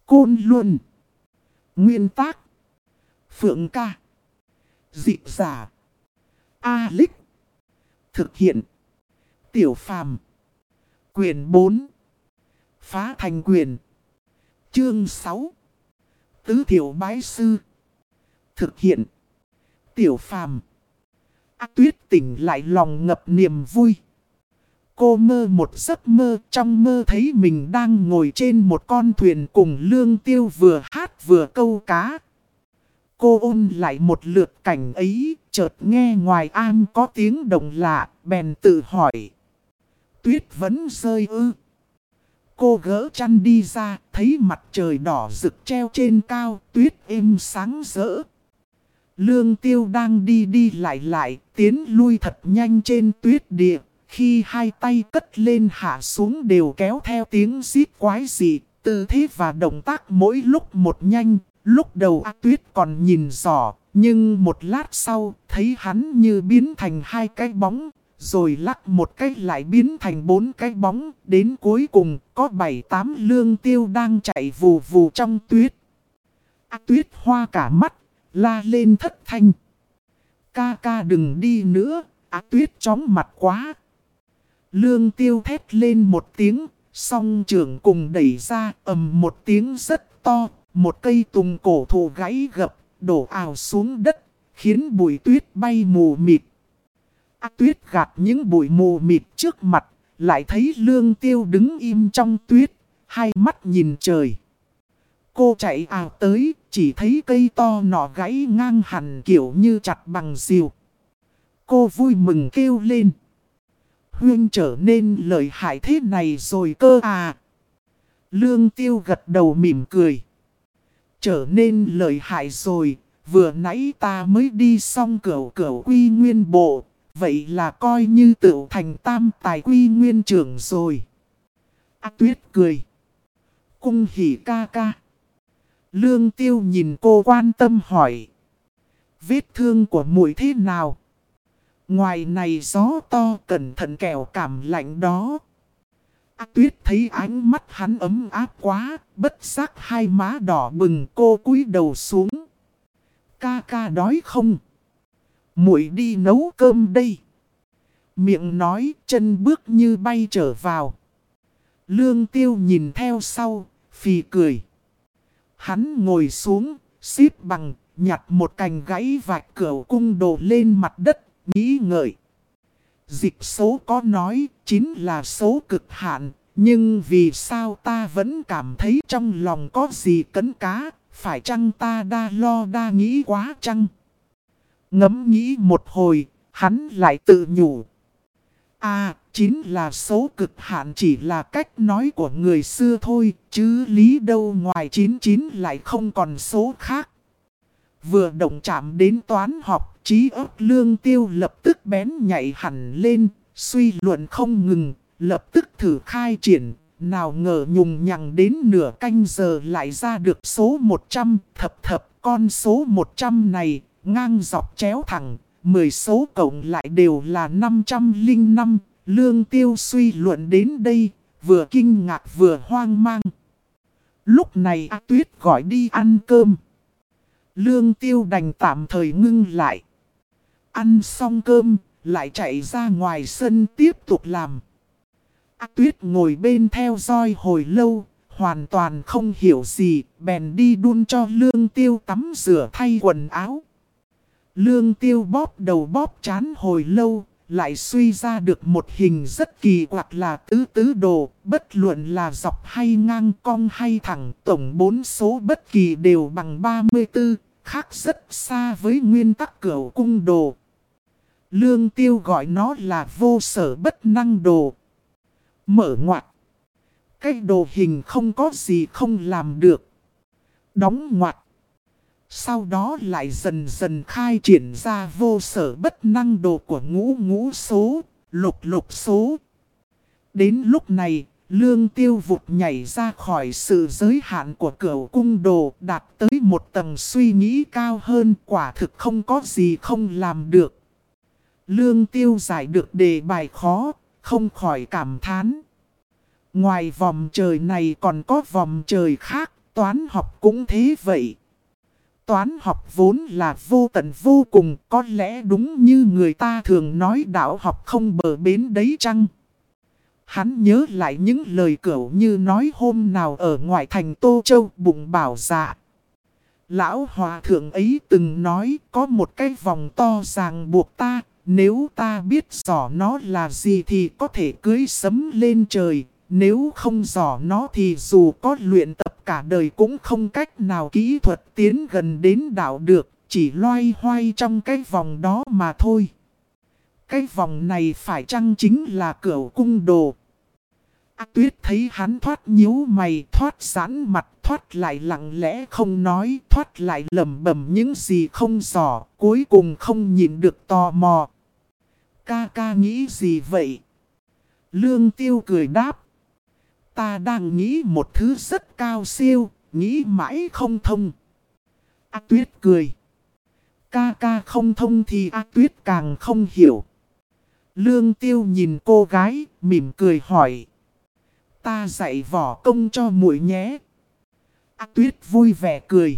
Côn Luân. Nguyên tác. Phượng Ca. Dịch giả. A-Lích. Thực hiện. Tiểu Phàm. Quyền 4. Phá thành quyền. Chương 6. Tứ thiểu bái sư. Thực hiện. Tiểu Phàm. Tuyết tỉnh lại lòng ngập niềm vui. Cô mơ một giấc mơ, trong mơ thấy mình đang ngồi trên một con thuyền cùng Lương Tiêu vừa hát vừa câu cá. Cô ôn lại một lượt cảnh ấy, chợt nghe ngoài am có tiếng động lạ, bèn tự hỏi. Tuyết vẫn rơi ư? Cô gỡ chăn đi ra, thấy mặt trời đỏ rực treo trên cao, tuyết êm sáng rỡ. Lương Tiêu đang đi đi lại, tiến lui thật nhanh trên tuyết địa. Khi hai tay cất lên hạ xuống đều kéo theo tiếng rít quái dị, tư thế và động tác mỗi lúc một nhanh. Lúc đầu Tuyết còn nhìn rõ, nhưng một lát sau thấy hắn như biến thành hai cái bóng, rồi lắc một cái lại biến thành bốn cái bóng, đến cuối cùng có 7-8 Lương Tiêu đang chạy vù vù trong tuyết. Tuyết hoa cả mắt, la lên thất thanh. Ca đừng đi nữa, Tuyết chóng mặt quá. Lương Tiêu thét lên một tiếng, song trưởng cùng đẩy ra ầm một tiếng rất to, một cây tùng cổ thụ gãy gập, đổ ào xuống đất, khiến bụi tuyết bay mù mịt. Tuyết gạt những bụi mù mịt trước mặt, lại thấy Lương Tiêu đứng im trong tuyết, hai mắt nhìn trời. Cô chạy ào tới, chỉ thấy cây to nọ gãy ngang hẳn kiểu như chặt bằng rìu. Cô vui mừng kêu lên. Huynh trở nên lợi hại thế này rồi cơ à? Lương Tiêu gật đầu mỉm cười. Trở nên lợi hại rồi, vừa nãy ta mới đi xong cửu quy nguyên bộ, vậy là coi như tựu thành tam tài quy nguyên trưởng rồi. Tuyết cười. Cung hỉ ca. Lương Tiêu nhìn cô quan tâm hỏi. Vết thương của muội thế nào? Ngoài này gió to, cẩn thận kẻo cảm lạnh đó. Tuyết thấy ánh mắt hắn ấm áp quá, bất giác hai má đỏ bừng, cô cúi đầu xuống. Ca đói không? Muội đi nấu cơm đây. Miệng nói, chân bước như bay trở vào. Lương Tiêu nhìn theo sau, phì cười. Hắn ngồi xuống, xếp bằng, nhặt một cành gãy vạch cửu cung đổ lên mặt đất, nghĩ ngợi. Dịch số có nói, chính là số cực hạn, nhưng vì sao ta vẫn cảm thấy trong lòng có gì cấn cá, phải chăng ta đa lo đa nghĩ quá chăng? Ngẫm nghĩ một hồi, hắn lại tự nhủ. Chính là số cực hạn chỉ là cách nói của người xưa thôi, chứ lý đâu ngoài 99 lại không còn số khác. Vừa động chạm đến toán học, trí óc Lương Tiêu lập tức bén nhạy hẳn lên, suy luận không ngừng, lập tức thử khai triển. Nào ngờ nhùng nhằng đến nửa canh giờ lại ra được số 100, thập con số 100 này, ngang dọc chéo thẳng, 10 số cộng lại đều là 505. Lương Tiêu suy luận đến đây, vừa kinh ngạc vừa hoang mang. Lúc này Tuyết gọi đi ăn cơm. Lương Tiêu đành tạm thời ngưng lại. Ăn xong cơm, lại chạy ra ngoài sân tiếp tục làm. Tuyết ngồi bên theo dõi hồi lâu, hoàn toàn không hiểu gì, bèn đi đun cho Lương Tiêu tắm rửa thay quần áo. Lương Tiêu bóp đầu bóp trán hồi lâu, lại suy ra được một hình rất kỳ quặc là tứ đồ, bất luận là dọc hay ngang, cong hay thẳng, tổng 4 số bất kỳ đều bằng 34, khác rất xa với nguyên tắc cửu cung đồ. Lương Tiêu gọi nó là vô sở bất năng đồ. Mở ngoặc. Cái đồ hình không có gì không làm được. Đóng ngoặc. Sau đó lại dần dần khai triển ra vô sở bất năng đồ của ngũ số, lục số. Đến lúc này, Lương Tiêu vụt nhảy ra khỏi sự giới hạn của cửu cung đồ, đạt tới một tầng suy nghĩ cao hơn, quả thực không có gì không làm được. Lương Tiêu giải được đề bài khó, không khỏi cảm thán. Ngoài vòng trời này còn có vòng trời khác, toán học cũng thế vậy. Toán học vốn là vô tận vô cùng, có lẽ đúng như người ta thường nói đạo học không bờ bến đấy chăng? Hắn nhớ lại những lời cẩu như nói hôm nào ở ngoại thành Tô Châu bụng bảo dạ. Lão hòa thượng ấy từng nói có một cái vòng to ràng buộc ta, nếu ta biết rõ nó là gì thì có thể cưới sấm lên trời. Nếu không rõ nó thì dù có luyện tập cả đời cũng không cách nào kỹ thuật tiến gần đến đạo được, chỉ loay hoay trong cái vòng đó mà thôi. Cái vòng này phải chăng chính là Cửu Cung Đồ? Tuyết thấy hắn thoát nhíu mày, thoát giãn mặt, thoát lại lặng lẽ không nói, thoát lại lẩm bẩm những gì không rõ, cuối cùng không nhịn được tò mò. Ca ca nghĩ gì vậy? Lương Tiêu cười đáp. Ta đang nghĩ một thứ rất cao siêu, nghĩ mãi không thông. Tuyết cười. Ca ca không thông thì Tuyết càng không hiểu. Lương Tiêu nhìn cô gái, mỉm cười hỏi. Ta dạy võ công cho muội nhé. Tuyết vui vẻ cười.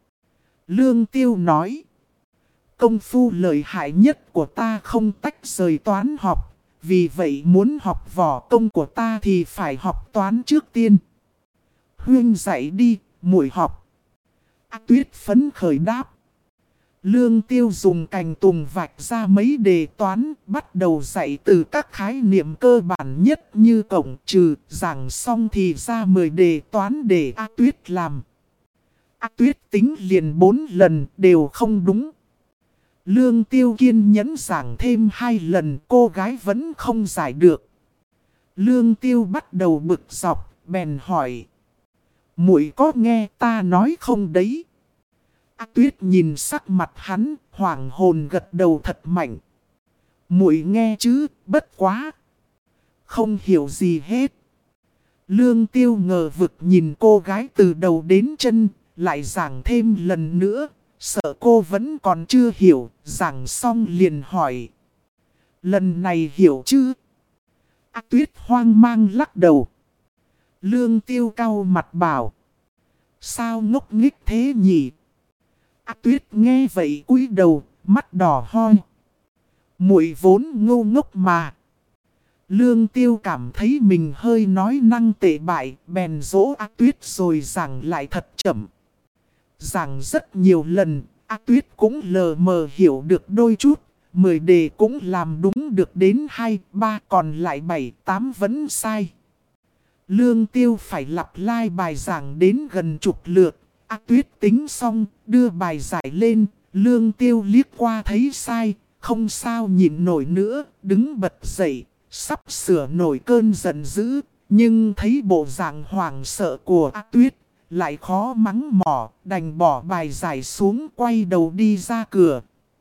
Lương Tiêu nói. Công phu lợi hại nhất của ta không tách rời toán học. Vì vậy muốn học võ công của ta thì phải học toán trước tiên. Huynh dạy đi, muội học. Tuyết phấn khởi đáp. Lương Tiêu dùng cành tùng vạch ra mấy đề toán, bắt đầu dạy từ các khái niệm cơ bản nhất như cộng trừ, giảng xong thì ra 10 đề toán để Tuyết làm. Tuyết tính liền 4 lần đều không đúng. Lương Tiêu kiên nhẫn giảng thêm 2 lần, cô gái vẫn không giải được. Lương Tiêu bắt đầu bực dọc, bèn hỏi. Muội có nghe ta nói không đấy? Tuyết nhìn sắc mặt hắn, hoảng hồn gật đầu thật mạnh. Muội nghe chứ, bất quá. Không hiểu gì hết. Lương Tiêu ngờ vực nhìn cô gái từ đầu đến chân, lại giảng thêm lần nữa. Sợ cô vẫn còn chưa hiểu, giảng xong liền hỏi. Lần này hiểu chứ? Tuyết hoang mang lắc đầu. Lương Tiêu cau mặt bảo. Sao ngốc nghếch thế nhỉ? Tuyết nghe vậy cúi đầu, mắt đỏ hoe. Muội vốn ngu ngốc mà. Lương Tiêu cảm thấy mình hơi nói năng tệ bại, bèn dỗ Tuyết rồi giảng lại thật chậm. Giảng rất nhiều lần, Tuyết cũng lờ mờ hiểu được đôi chút. 10 đề cũng làm đúng được đến 2, 3, còn lại 7, 8 vẫn sai. Lương Tiêu phải lặp lại bài giảng đến gần chục lượt. Tuyết tính xong, đưa bài giải lên, Lương Tiêu liếc qua thấy sai, không sao nhịn nổi nữa, đứng bật dậy, sắp sửa nổi cơn giận dữ, nhưng thấy bộ dạng hoảng sợ của Tuyết, lại khó mắng mỏ, đành bỏ bài giải xuống quay đầu đi ra cửa.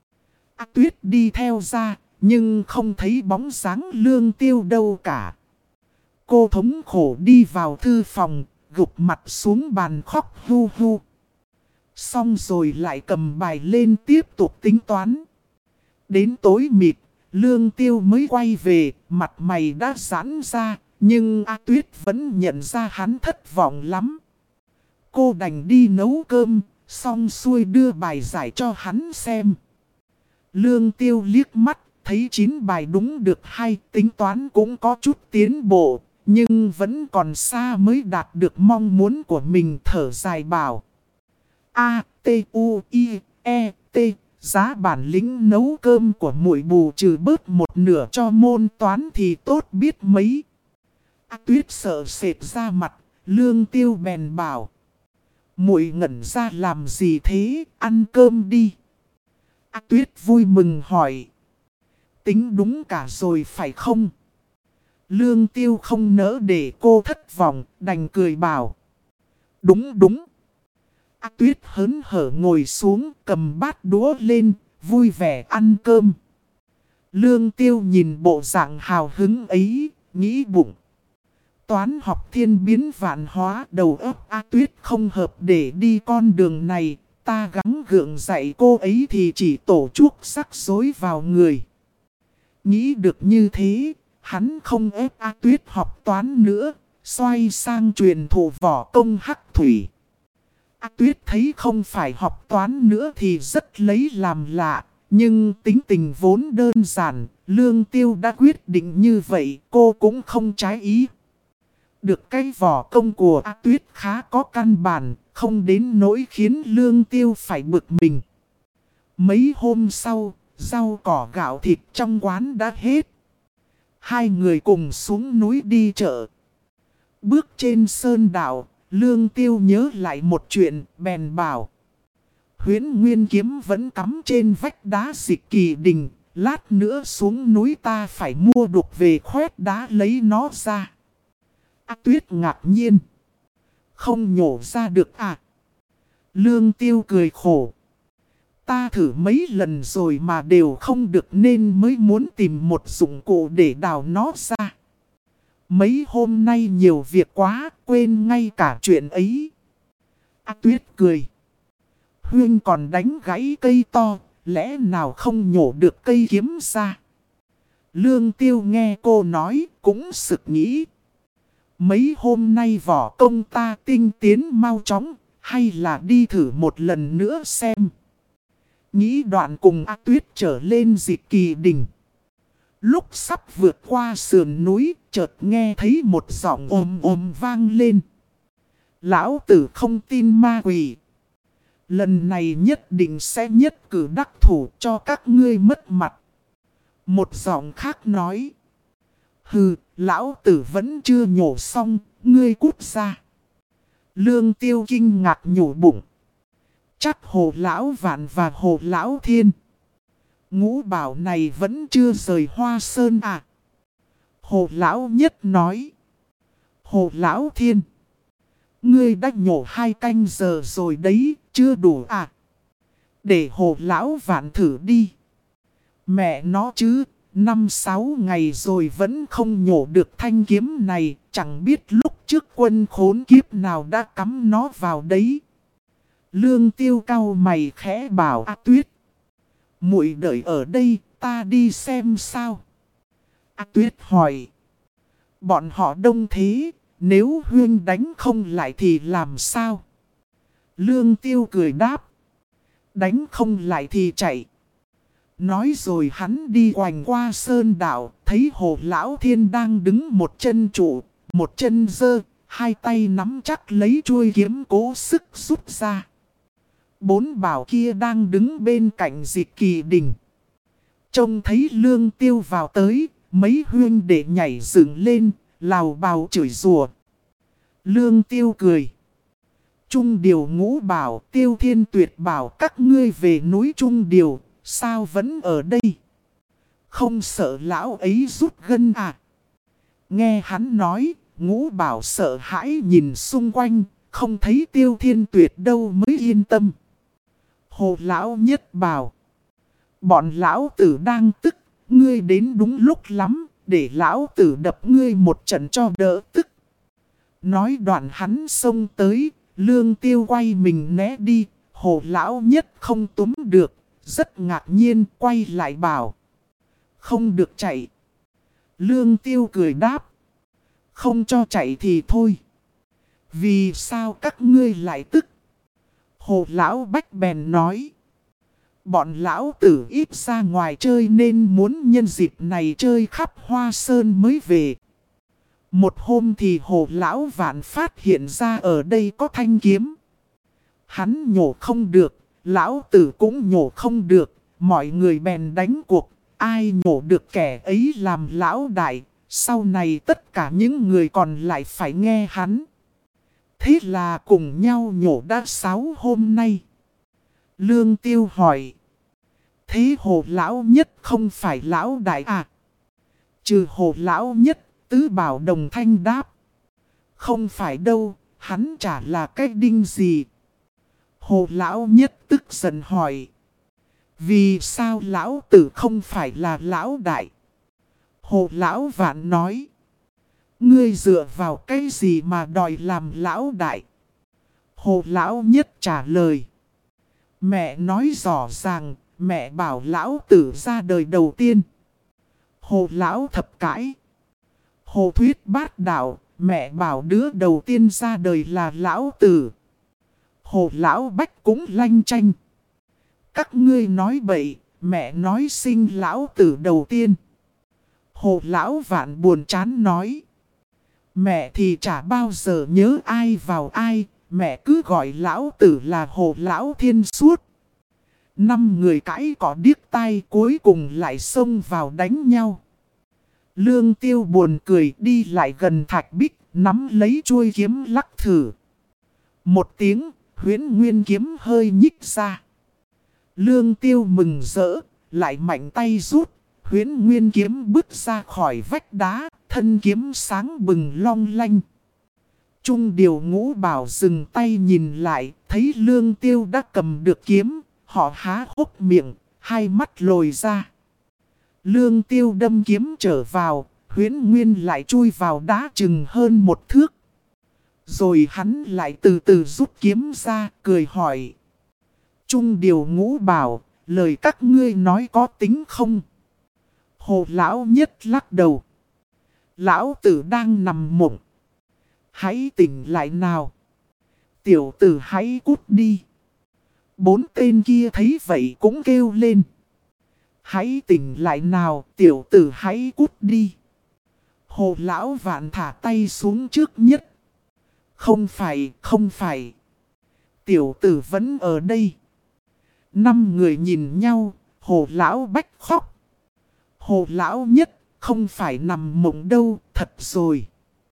Tuyết đi theo ra, nhưng không thấy bóng dáng Lương Tiêu đâu cả. Cô thống khổ đi vào thư phòng, gục mặt xuống bàn khóc hu hu. Xong rồi lại cầm bài lên tiếp tục tính toán. Đến tối mịt, Lương Tiêu mới quay về, mặt mày đã giãn ra, nhưng Tuyết vẫn nhận ra hắn thất vọng lắm. Cô đành đi nấu cơm, xong xuôi đưa bài giải cho hắn xem. Lương Tiêu liếc mắt, thấy 9 bài đúng được 2, tính toán cũng có chút tiến bộ. Nhưng vẫn còn xa mới đạt được mong muốn của mình, thở dài bảo. T, giá bản lĩnh nấu cơm của muội bù trừ bớt một nửa cho môn toán thì tốt biết mấy. Tuyết sợ sệt ra mặt, Lương Tiêu bèn bảo. Muội ngẩn ra làm gì thế, ăn cơm đi. Tuyết vui mừng hỏi. Tính đúng cả rồi phải không? Lương Tiêu không nỡ để cô thất vọng, đành cười bảo. Đúng đúng. Tuyết hớn hở ngồi xuống, cầm bát đũa lên, vui vẻ ăn cơm. Lương Tiêu nhìn bộ dạng hào hứng ấy, nghĩ bụng. Toán học thiên biến vạn hóa, đầu óc Tuyết không hợp để đi con đường này. Ta gắng gượng dạy cô ấy thì chỉ tổ chuốc rắc rối vào người. Nghĩ được như thế, hắn không ép Tuyết học toán nữa, xoay sang truyền thụ võ công hắc thủy. Tuyết thấy không phải học toán nữa thì rất lấy làm lạ. Nhưng tính tình vốn đơn giản, Lương Tiêu đã quyết định như vậy, cô cũng không trái ý. Được cái võ công của Tuyết khá có căn bản, không đến nỗi khiến Lương Tiêu phải bực mình. Mấy hôm sau, rau cỏ gạo thịt trong quán đã hết. Hai người cùng xuống núi đi chợ. Bước trên sơn đảo, Lương Tiêu nhớ lại một chuyện, bèn bảo. Huyễn Nguyên kiếm vẫn cắm trên vách đá Dịch Kỳ Đình. Lát nữa xuống núi ta phải mua đục về khoét đá lấy nó ra. Tuyết ngạc nhiên. Không nhổ ra được à? Lương Tiêu cười khổ. Ta thử mấy lần rồi mà đều không được nên mới muốn tìm một dụng cụ để đào nó ra. Mấy hôm nay nhiều việc quá, quên ngay cả chuyện ấy. Tuyết cười. Huyên còn đánh gãy cây to, lẽ nào không nhổ được cây kiếm ra? Lương Tiêu nghe cô nói, cũng sực nghĩ. Mấy hôm nay võ công ta tinh tiến mau chóng, hay là đi thử một lần nữa xem. Nghĩ đoạn cùng Tuyết trở lên Dịch Kỳ Đình. Lúc sắp vượt qua sườn núi, chợt nghe thấy một giọng ồm ồm vang lên. Lão tử không tin ma quỷ. Lần này nhất định sẽ nhất cử đắc thủ cho các ngươi mất mặt. Một giọng khác nói. Hừ, lão tử vẫn chưa nhổ xong, ngươi cút ra. Lương Tiêu kinh ngạc nhổ bụng. Chắc Hồ Lão Vạn và Hồ Lão Thiên. Ngũ Bảo này vẫn chưa rời Hoa Sơn à? Hồ Lão Nhất nói. Hồ Lão Thiên. Ngươi đã nhổ 2 canh giờ rồi đấy, chưa đủ à? Để Hồ Lão Vạn thử đi. Mẹ nó chứ, 5-6 ngày rồi vẫn không nhổ được thanh kiếm này, chẳng biết lúc trước quân khốn kiếp nào đã cắm nó vào đấy. Lương Tiêu cau mày khẽ bảo Tuyết. Muội đợi ở đây, ta đi xem sao. Tuyết hỏi. Bọn họ đông thế, nếu Huyên đánh không lại thì làm sao? Lương Tiêu cười đáp. Đánh không lại thì chạy. Nói rồi hắn đi quanh qua sơn đảo, thấy Hồ Lão Thiên đang đứng một chân trụ, một chân giơ, 2 tay nắm chắc lấy chuôi kiếm cố sức rút ra. 4 bảo kia đang đứng bên cạnh Dịch Kỳ Đình. Trông thấy Lương Tiêu vào tới, mấy huynh đệ nhảy dựng lên, lào bào chửi rủa. Lương Tiêu cười. Trung Điều Ngũ bảo, Tiêu Thiên Tuyệt bảo các ngươi về núi Trung Điều, sao vẫn ở đây? Không sợ lão ấy rút gân à? Nghe hắn nói, Ngũ bảo sợ hãi nhìn xung quanh, không thấy Tiêu Thiên Tuyệt đâu mới yên tâm. Hồ Lão Nhất bảo. Bọn lão tử đang tức, ngươi đến đúng lúc lắm, để lão tử đập ngươi một trận cho đỡ tức. Nói đoạn hắn xông tới, Lương Tiêu quay mình né đi, Hồ Lão Nhất không túm được, rất ngạc nhiên quay lại bảo. Không được chạy. Lương Tiêu cười đáp. Không cho chạy thì thôi. Vì sao các ngươi lại tức? Hồ Lão Bách bèn nói. Bọn lão tử ít ra ngoài chơi nên muốn nhân dịp này chơi khắp Hoa Sơn mới về. Một hôm thì Hồ Lão Vạn phát hiện ra ở đây có thanh kiếm. Hắn nhổ không được, lão tử cũng nhổ không được, mọi người bèn đánh cuộc, ai nhổ được kẻ ấy làm lão đại, sau này tất cả những người còn lại phải nghe hắn. Thế là cùng nhau nhổ đã 6 hôm nay. Lương Tiêu hỏi. Thế Hồ Lão Nhất không phải lão đại à? Trừ Hồ Lão Nhất, Tứ Bảo đồng thanh đáp. Không phải đâu, hắn chả là cái đinh gì. Hồ Lão Nhất tức giận hỏi. Vì sao lão tử không phải là lão đại? Hồ Lão Vạn nói. Ngươi dựa vào cái gì mà đòi làm lão đại? Hồ Lão Nhất trả lời. Mẹ nói rõ ràng, mẹ bảo lão tử ra đời đầu tiên. Hồ Lão thập cãi. Hồ Thuyết Bát Đạo, mẹ bảo đứa đầu tiên ra đời là lão tử. Hồ Lão Bách cũng lanh chanh. Các ngươi nói bậy, mẹ nói sinh lão tử đầu tiên. Hồ Lão Vạn buồn chán nói. Mẹ thì chả bao giờ nhớ ai vào ai, mẹ cứ gọi lão tử là Hồ Lão Thiên suốt. 5 người cãi cỏ điếc tai cuối cùng lại xông vào đánh nhau. Lương Tiêu buồn cười đi lại gần Thạch Bích, nắm lấy chuôi kiếm lắc thử. Một tiếng, Huyễn Nguyên kiếm hơi nhích ra. Lương Tiêu mừng rỡ, lại mạnh tay rút, Huyễn Nguyên kiếm bước ra khỏi vách đá, thân kiếm sáng bừng long lanh. Trung Điều Ngũ Bảo dừng tay nhìn lại, thấy Lương Tiêu đã cầm được kiếm, họ há hốc miệng, hai mắt lồi ra. Lương Tiêu đâm kiếm trở vào, Huyễn Nguyên lại chui vào đá chừng hơn 1 thước. Rồi hắn lại từ từ rút kiếm ra, cười hỏi. Trung Điều Ngũ Bảo, lời các ngươi nói có tính không? Hồ Lão Nhất lắc đầu. Lão tử đang nằm mộng. Hãy tỉnh lại nào. Tiểu tử hãy cút đi. 4 tên kia thấy vậy cũng kêu lên. Hãy tỉnh lại nào, tiểu tử hãy cút đi. Hồ Lão Vạn thả tay xuống trước nhất. Không phải. Tiểu tử vẫn ở đây. 5 người nhìn nhau, Hồ Lão Bách khóc. Hồ Lão Nhất, không phải nằm mộng đâu, thật rồi.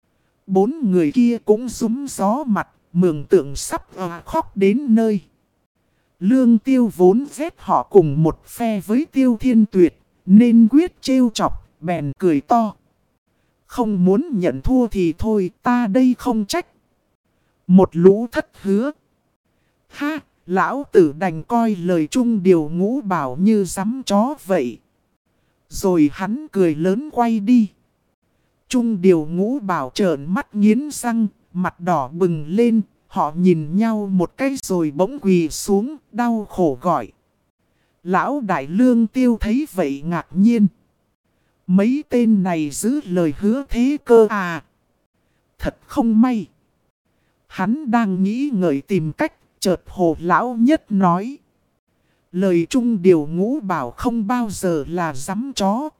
4 người kia cũng rúm gió mặt, mường tượng sắp khóc đến nơi. Lương Tiêu vốn ghét họ cùng một phe với Tiêu Thiên Tuyệt, nên quyết trêu chọc, bèn cười to. Không muốn nhận thua thì thôi, ta đây không trách. Một lũ thất hứa. Ha, lão tử đành coi lời Trung Điều Ngũ Bảo như rắm chó vậy. Rồi hắn cười lớn quay đi. Trung Điều Ngũ Bảo trợn mắt nghiến răng, mặt đỏ bừng lên. Họ nhìn nhau một cái rồi bỗng quỳ xuống, đau khổ gọi. Lão Đại Lương Tiêu thấy vậy ngạc nhiên. Mấy tên này giữ lời hứa thế cơ à? Thật không may. Hắn đang nghĩ ngợi tìm cách, chợt Hồ Lão Nhất nói. Lời Trung Điều Ngũ Bảo không bao giờ là dám chó.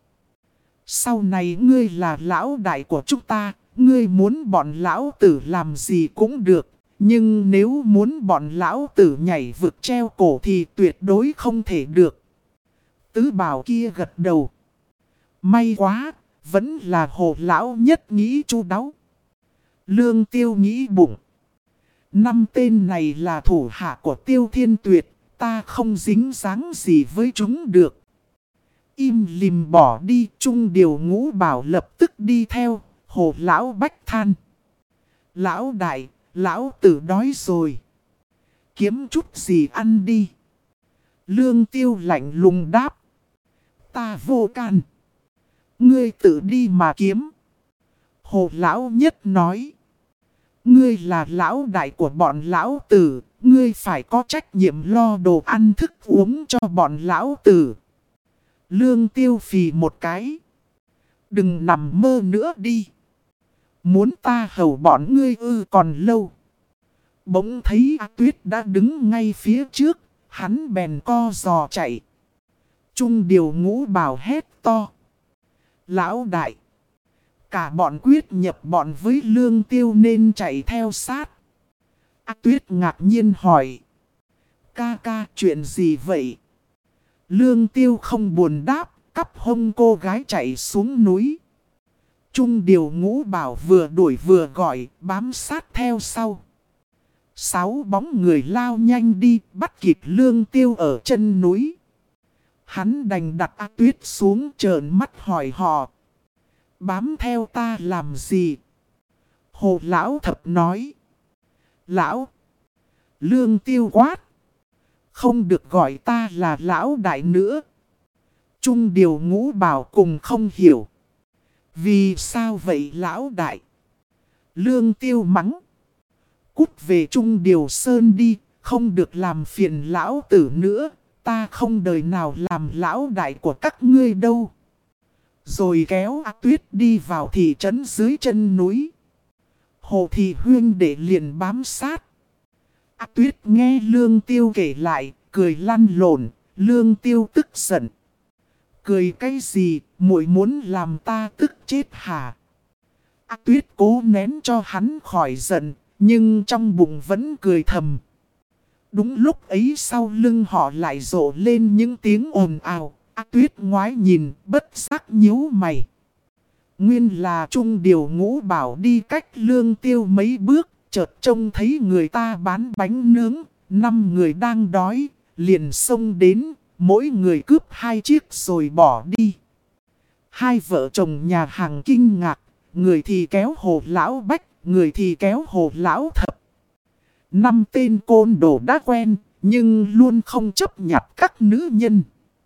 Sau này ngươi là lão đại của chúng ta, ngươi muốn bọn lão tử làm gì cũng được. Nhưng nếu muốn bọn lão tử nhảy vực treo cổ thì tuyệt đối không thể được. Tứ Bảo kia gật đầu. May quá, vẫn là Hồ Lão Nhất nghĩ chu đáo. Lương Tiêu nghĩ bụng. 5 tên này là thủ hạ của Tiêu Thiên Tuyệt, ta không dính dáng gì với chúng được. Im lìm bỏ đi, Trung Điều Ngũ Bảo lập tức đi theo, Hồ Lão Bách than. Lão Đại, lão tử đói rồi. Kiếm chút gì ăn đi. Lương Tiêu lạnh lùng đáp. Ta vô can. Ngươi tự đi mà kiếm. Hồ Lão Nhất nói. Ngươi là lão đại của bọn lão tử. Ngươi phải có trách nhiệm lo đồ ăn thức uống cho bọn lão tử. Lương Tiêu phì một cái. Đừng nằm mơ nữa đi. Muốn ta hầu bọn ngươi còn lâu. Bỗng thấy A Tuyết đã đứng ngay phía trước. Hắn bèn co giò chạy. Trung Điều Ngũ Bảo hét to. Lão đại. Cả bọn quyết nhập bọn với Lương Tiêu nên chạy theo sát. A Tuyết ngạc nhiên hỏi. Ca chuyện gì vậy? Lương Tiêu không buồn đáp, cắp hông cô gái chạy xuống núi. Trung Điều Ngũ Bảo vừa đuổi vừa gọi, bám sát theo sau. 6 bóng người lao nhanh đi, bắt kịp Lương Tiêu ở chân núi. Hắn đành đặt A Tuyết xuống trợn mắt hỏi họ. Bám theo ta làm gì? Hồ Lão Thập nói. Lão! Lương Tiêu quát. Không được gọi ta là Lão Đại nữa. Trung Điều Ngũ Bảo cùng không hiểu. Vì sao vậy Lão Đại? Lương Tiêu mắng. Cút về Trung Điều Sơn đi, không được làm phiền Lão Tử nữa. Ta không đời nào làm Lão Đại của các ngươi đâu. Rồi kéo A Tuyết đi vào thị trấn dưới chân núi. Hồ Thị Huyên để liền bám sát. Tuyết nghe Lương Tiêu kể lại, cười lăn lộn, Lương Tiêu tức giận. Cười cái gì, muội muốn làm ta tức chết hả? Tuyết cố nén cho hắn khỏi giận, nhưng trong bụng vẫn cười thầm. Đúng lúc ấy sau lưng họ lại rộ lên những tiếng ồn ào. Tuyết ngoái nhìn, bất giác nhíu mày. Nguyên là Trung Điều Ngũ Bảo đi cách Lương Tiêu mấy bước, chợt trông thấy người ta bán bánh nướng, 5 người đang đói, liền xông đến, mỗi người cướp 2 chiếc rồi bỏ đi. Hai vợ chồng nhà hàng kinh ngạc, người thì kéo Hồ Lão Bách, người thì kéo Hồ Lão Thập. 5 tên côn đồ đã quen, nhưng luôn không chấp nhặt các nữ nhân.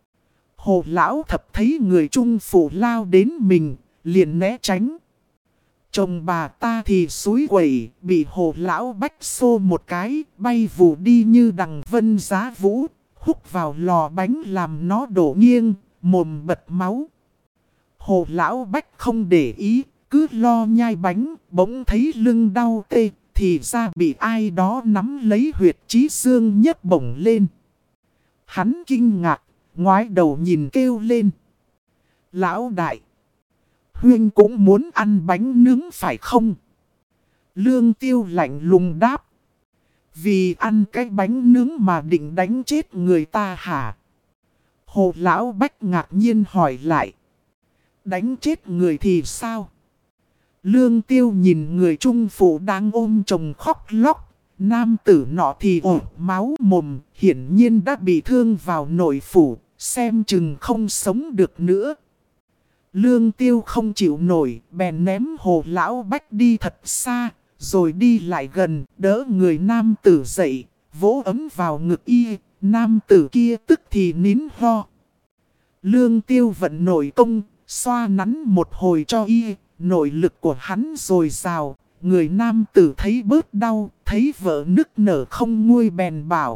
Hồ Lão Thập thấy người trung phụ lao đến mình, liền né tránh. Chồng bà ta thì xúi quẩy, bị Hồ Lão Bách xô một cái, bay vù đi như đằng vân giá vũ, húc vào lò bánh làm nó đổ nghiêng, mồm bật máu. Hồ Lão Bách không để ý, cứ lo nhai bánh, bỗng thấy lưng đau tê, thì ra bị ai đó nắm lấy huyệt chí xương nhấc bổng lên. Hắn kinh ngạc, ngoái đầu nhìn kêu lên. Lão đại! Huynh cũng muốn ăn bánh nướng phải không? Lương Tiêu lạnh lùng đáp. Vì ăn cái bánh nướng mà định đánh chết người ta hả? Hồ Lão Bách ngạc nhiên hỏi lại. Đánh chết người thì sao? Lương Tiêu nhìn người trung phụ đang ôm chồng khóc lóc. Nam tử nọ thì ổ máu mồm, hiển nhiên đã bị thương vào nội phủ, xem chừng không sống được nữa. Lương Tiêu không chịu nổi, bèn ném Hồ Lão Bách đi thật xa, rồi đi lại gần, đỡ người nam tử dậy, vỗ ấm vào ngực y, nam tử kia tức thì nín ho. Lương Tiêu vận nội công, xoa nắn một hồi cho y, nội lực của hắn dồi dào, người nam tử thấy bớt đau, thấy vợ nức nở không nguôi bèn bảo.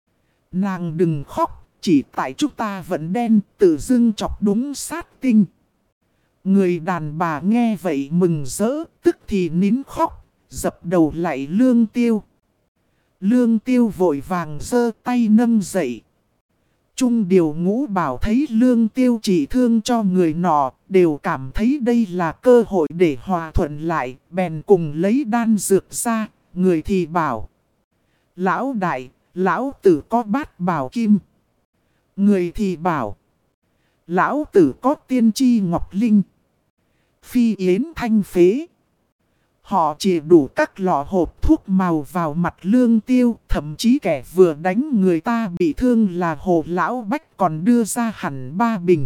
Nàng đừng khóc, chỉ tại chúng ta vẫn đen, tự dưng chọc đúng sát tinh. Người đàn bà nghe vậy mừng rỡ, tức thì nín khóc, dập đầu lại Lương Tiêu. Lương Tiêu vội vàng giơ tay nâng dậy. Trung Điều Ngũ Bảo thấy Lương Tiêu chỉ thương cho người nọ, đều cảm thấy đây là cơ hội để hòa thuận lại, bèn cùng lấy đan dược ra, người thì bảo. Lão đại, lão tử có bát bảo kim. Người thì bảo. Lão tử có tiên tri ngọc linh. Phi yến thanh phế. Họ chỉ đủ các lọ hộp thuốc màu vào mặt Lương Tiêu. Thậm chí kẻ vừa đánh người ta bị thương là Hồ Lão Bách còn đưa ra hẳn 3 bình.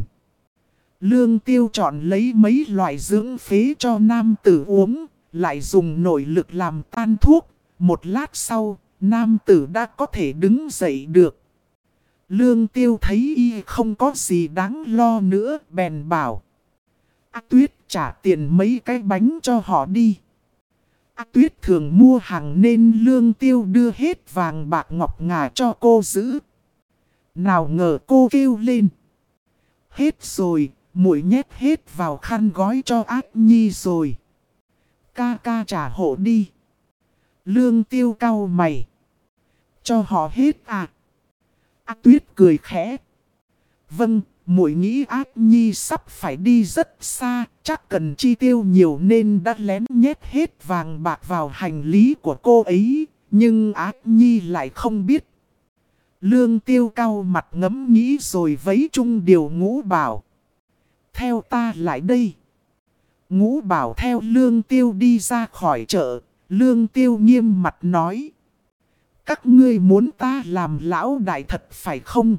Lương Tiêu chọn lấy mấy loại dưỡng phế cho nam tử uống. Lại dùng nội lực làm tan thuốc. Một lát sau, nam tử đã có thể đứng dậy được. Lương Tiêu thấy y không có gì đáng lo nữa, bèn bảo. Tuyết trả tiền mấy cái bánh cho họ đi. Tuyết thường mua hàng nên Lương Tiêu đưa hết vàng bạc ngọc ngà cho cô giữ. Nào ngờ cô kêu lên. Hết rồi, muội nhét hết vào khăn gói cho Ác Nhi rồi. Ca ca trả hộ đi. Lương Tiêu cau mày. Cho họ hết à? Tuyết cười khẽ. Vâng, muội nghĩ Ác Nhi sắp phải đi rất xa, chắc cần chi tiêu nhiều nên đã lén nhét hết vàng bạc vào hành lý của cô ấy, nhưng Ác Nhi lại không biết. Lương Tiêu cau mặt ngẫm nghĩ rồi vấy Trung Điều Ngũ Bảo. Theo ta lại đây. Ngũ Bảo theo Lương Tiêu đi ra khỏi chợ, Lương Tiêu nghiêm mặt nói. Các ngươi muốn ta làm lão đại thật phải không?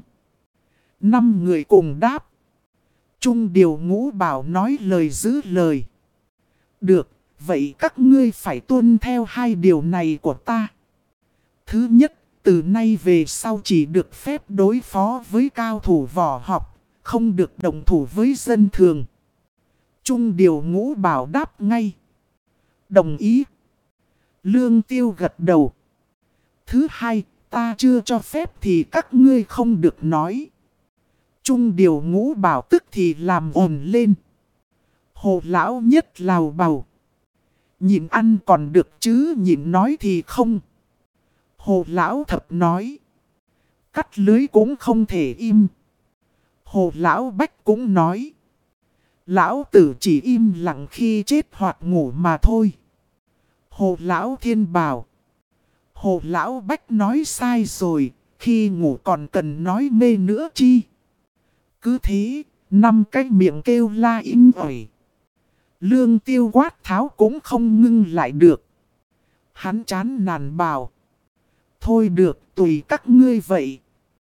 5 người cùng đáp. Trung Điều Ngũ Bảo nói lời giữ lời. Được, vậy các ngươi phải tuân theo 2 điều này của ta. Thứ nhất, từ nay về sau chỉ được phép đối phó với cao thủ võ học, không được đồng thủ với dân thường. Trung Điều Ngũ Bảo đáp ngay. Đồng ý. Lương Tiêu gật đầu. Thứ hai, ta chưa cho phép thì các ngươi không được nói. Trung Điều Ngũ Bảo tức thì làm ồn lên. Hồ Lão nhất lào bầu. Nhịn ăn còn được chứ nhịn nói thì không. Hồ Lão Thập nói. Cắt lưới cũng không thể im. Hồ Lão Bách cũng nói. Lão Tử chỉ im lặng khi chết hoặc ngủ mà thôi. Hồ Lão Thiên bảo. Hồ Lão Bách nói sai rồi, khi ngủ còn cần nói mê nữa chi. Cứ thế, 5 cái miệng kêu la inh ỏi. Lương Tiêu quát tháo cũng không ngưng lại được. Hắn chán nản bảo. Thôi được, tùy các ngươi vậy.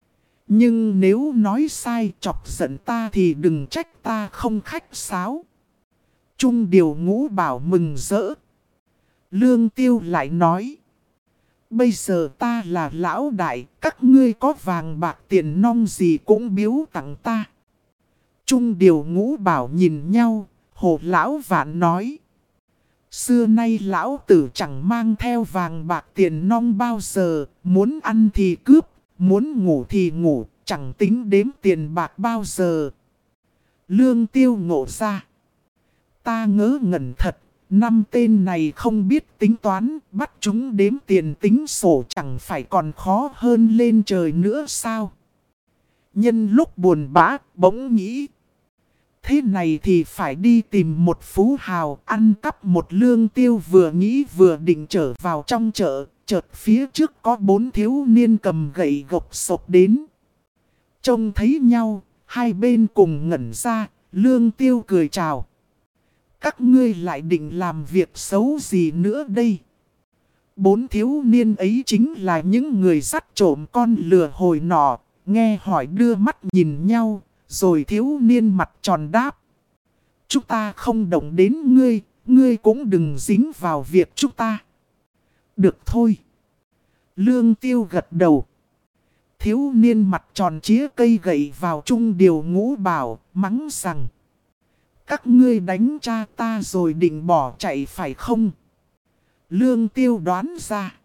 Nhưng nếu nói sai chọc giận ta thì đừng trách ta không khách sáo. Trung Điều Ngũ bảo mừng rỡ. Lương Tiêu lại nói. Bây giờ ta là lão đại, các ngươi có vàng bạc tiền nong gì cũng biếu tặng ta. Trung Điều Ngũ bảo nhìn nhau, Hồ Lão Vạn nói. Xưa nay lão tử chẳng mang theo vàng bạc tiền nong bao giờ, muốn ăn thì cướp, muốn ngủ thì ngủ, chẳng tính đếm tiền bạc bao giờ. Lương Tiêu ngộ ra. Ta ngớ ngẩn thật, 5 tên này không biết tính toán, bắt chúng đếm tiền tính sổ chẳng phải còn khó hơn lên trời nữa sao? Nhân lúc buồn bã, bỗng nghĩ. Thế này thì phải đi tìm một phú hào, ăn cắp một Lương Tiêu vừa nghĩ vừa định trở vào trong chợ, chợt phía trước có 4 thiếu niên cầm gậy gộc sộc đến. Trông thấy nhau, hai bên cùng ngẩn ra, Lương Tiêu cười chào. Các ngươi lại định làm việc xấu gì nữa đây? 4 thiếu niên ấy chính là những người dắt trộm con lừa hồi nọ, nghe hỏi đưa mắt nhìn nhau, rồi thiếu niên mặt tròn đáp. Chúng ta không động đến ngươi, ngươi cũng đừng dính vào việc chúng ta. Được thôi. Lương Tiêu gật đầu. Thiếu niên mặt tròn chĩa cây gậy vào Trung Điều Ngũ bảo, mắng rằng. Các ngươi đánh cha ta rồi định bỏ chạy phải không? Lương Tiêu đoán ra.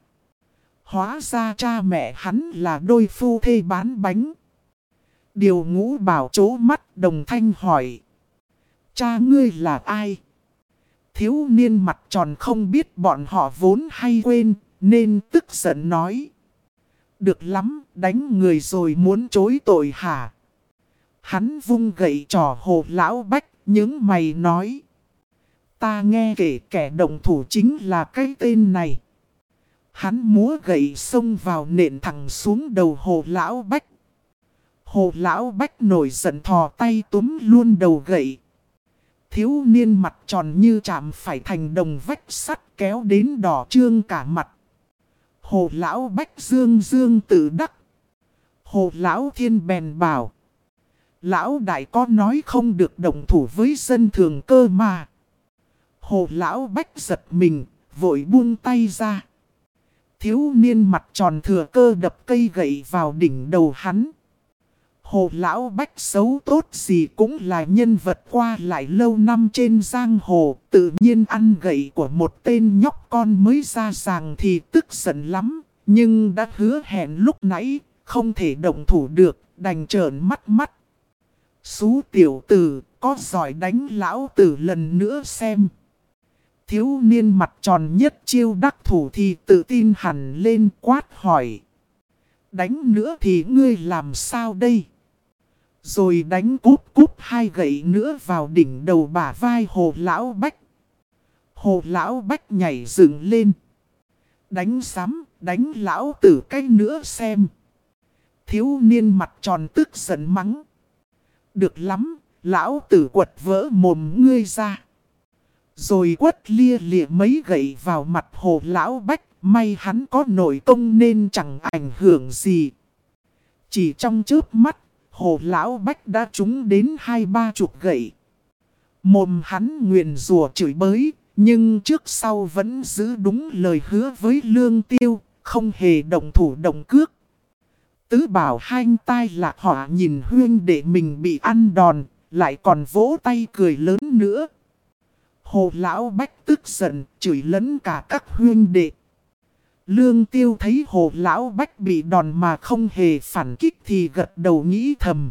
Hóa ra cha mẹ hắn là đôi phu thê bán bánh. Điều Ngũ bảo chố mắt đồng thanh hỏi. Cha ngươi là ai? Thiếu niên mặt tròn không biết bọn họ vốn hay quên, nên tức giận nói. Được lắm, đánh người rồi muốn chối tội hả? Hắn vung gậy trò Hồ Lão Bách, những mày nói. Ta nghe kể kẻ động thủ chính là cái tên này. Hắn múa gậy xông vào nện thẳng xuống đầu Hồ Lão Bách. Hồ Lão Bách nổi giận thò tay túm luôn đầu gậy. Thiếu niên mặt tròn như chạm phải thành đồng vách sắt kéo đến đỏ trương cả mặt. Hồ Lão Bách dương dương tự đắc. Hồ Lão Thiên bèn bảo. Lão đại có nói không được động thủ với dân thường cơ mà. Hồ Lão Bách giật mình, vội buông tay ra. Thiếu niên mặt tròn thừa cơ đập cây gậy vào đỉnh đầu hắn. Hồ Lão Bách xấu tốt gì cũng là nhân vật qua lại lâu năm trên giang hồ. Tự nhiên ăn gậy của một tên nhóc con mới ra ràng thì tức giận lắm. Nhưng đã hứa hẹn lúc nãy, không thể động thủ được, đành trợn mắt mắt. Xú tiểu tử, có giỏi đánh lão tử lần nữa xem. Thiếu niên mặt tròn nhất chiêu đắc thủ thì tự tin hẳn lên quát hỏi. Đánh nữa thì ngươi làm sao đây? Rồi đánh cúp cúp hai gậy nữa vào đỉnh đầu bả vai Hồ Lão Bách. Hồ Lão Bách nhảy dựng lên. Đánh sắm, đánh lão tử cái nữa xem. Thiếu niên mặt tròn tức giận mắng. Được lắm, lão tử quật vỡ mồm ngươi ra. Rồi quất lia lịa mấy gậy vào mặt Hồ Lão Bách. May hắn có nội công nên chẳng ảnh hưởng gì. Chỉ trong chớp mắt, Hồ Lão Bách đã trúng đến 20-30 gậy. Mồm hắn nguyền rủa chửi bới, nhưng trước sau vẫn giữ đúng lời hứa với Lương Tiêu, không hề động thủ động cước. Tứ bảo hanh tai lạc họa nhìn huynh đệ mình bị ăn đòn, lại còn vỗ tay cười lớn nữa. Hồ Lão Bách tức giận, chửi lẫn cả các huynh đệ. Lương Tiêu thấy Hồ Lão Bách bị đòn mà không hề phản kích thì gật đầu nghĩ thầm.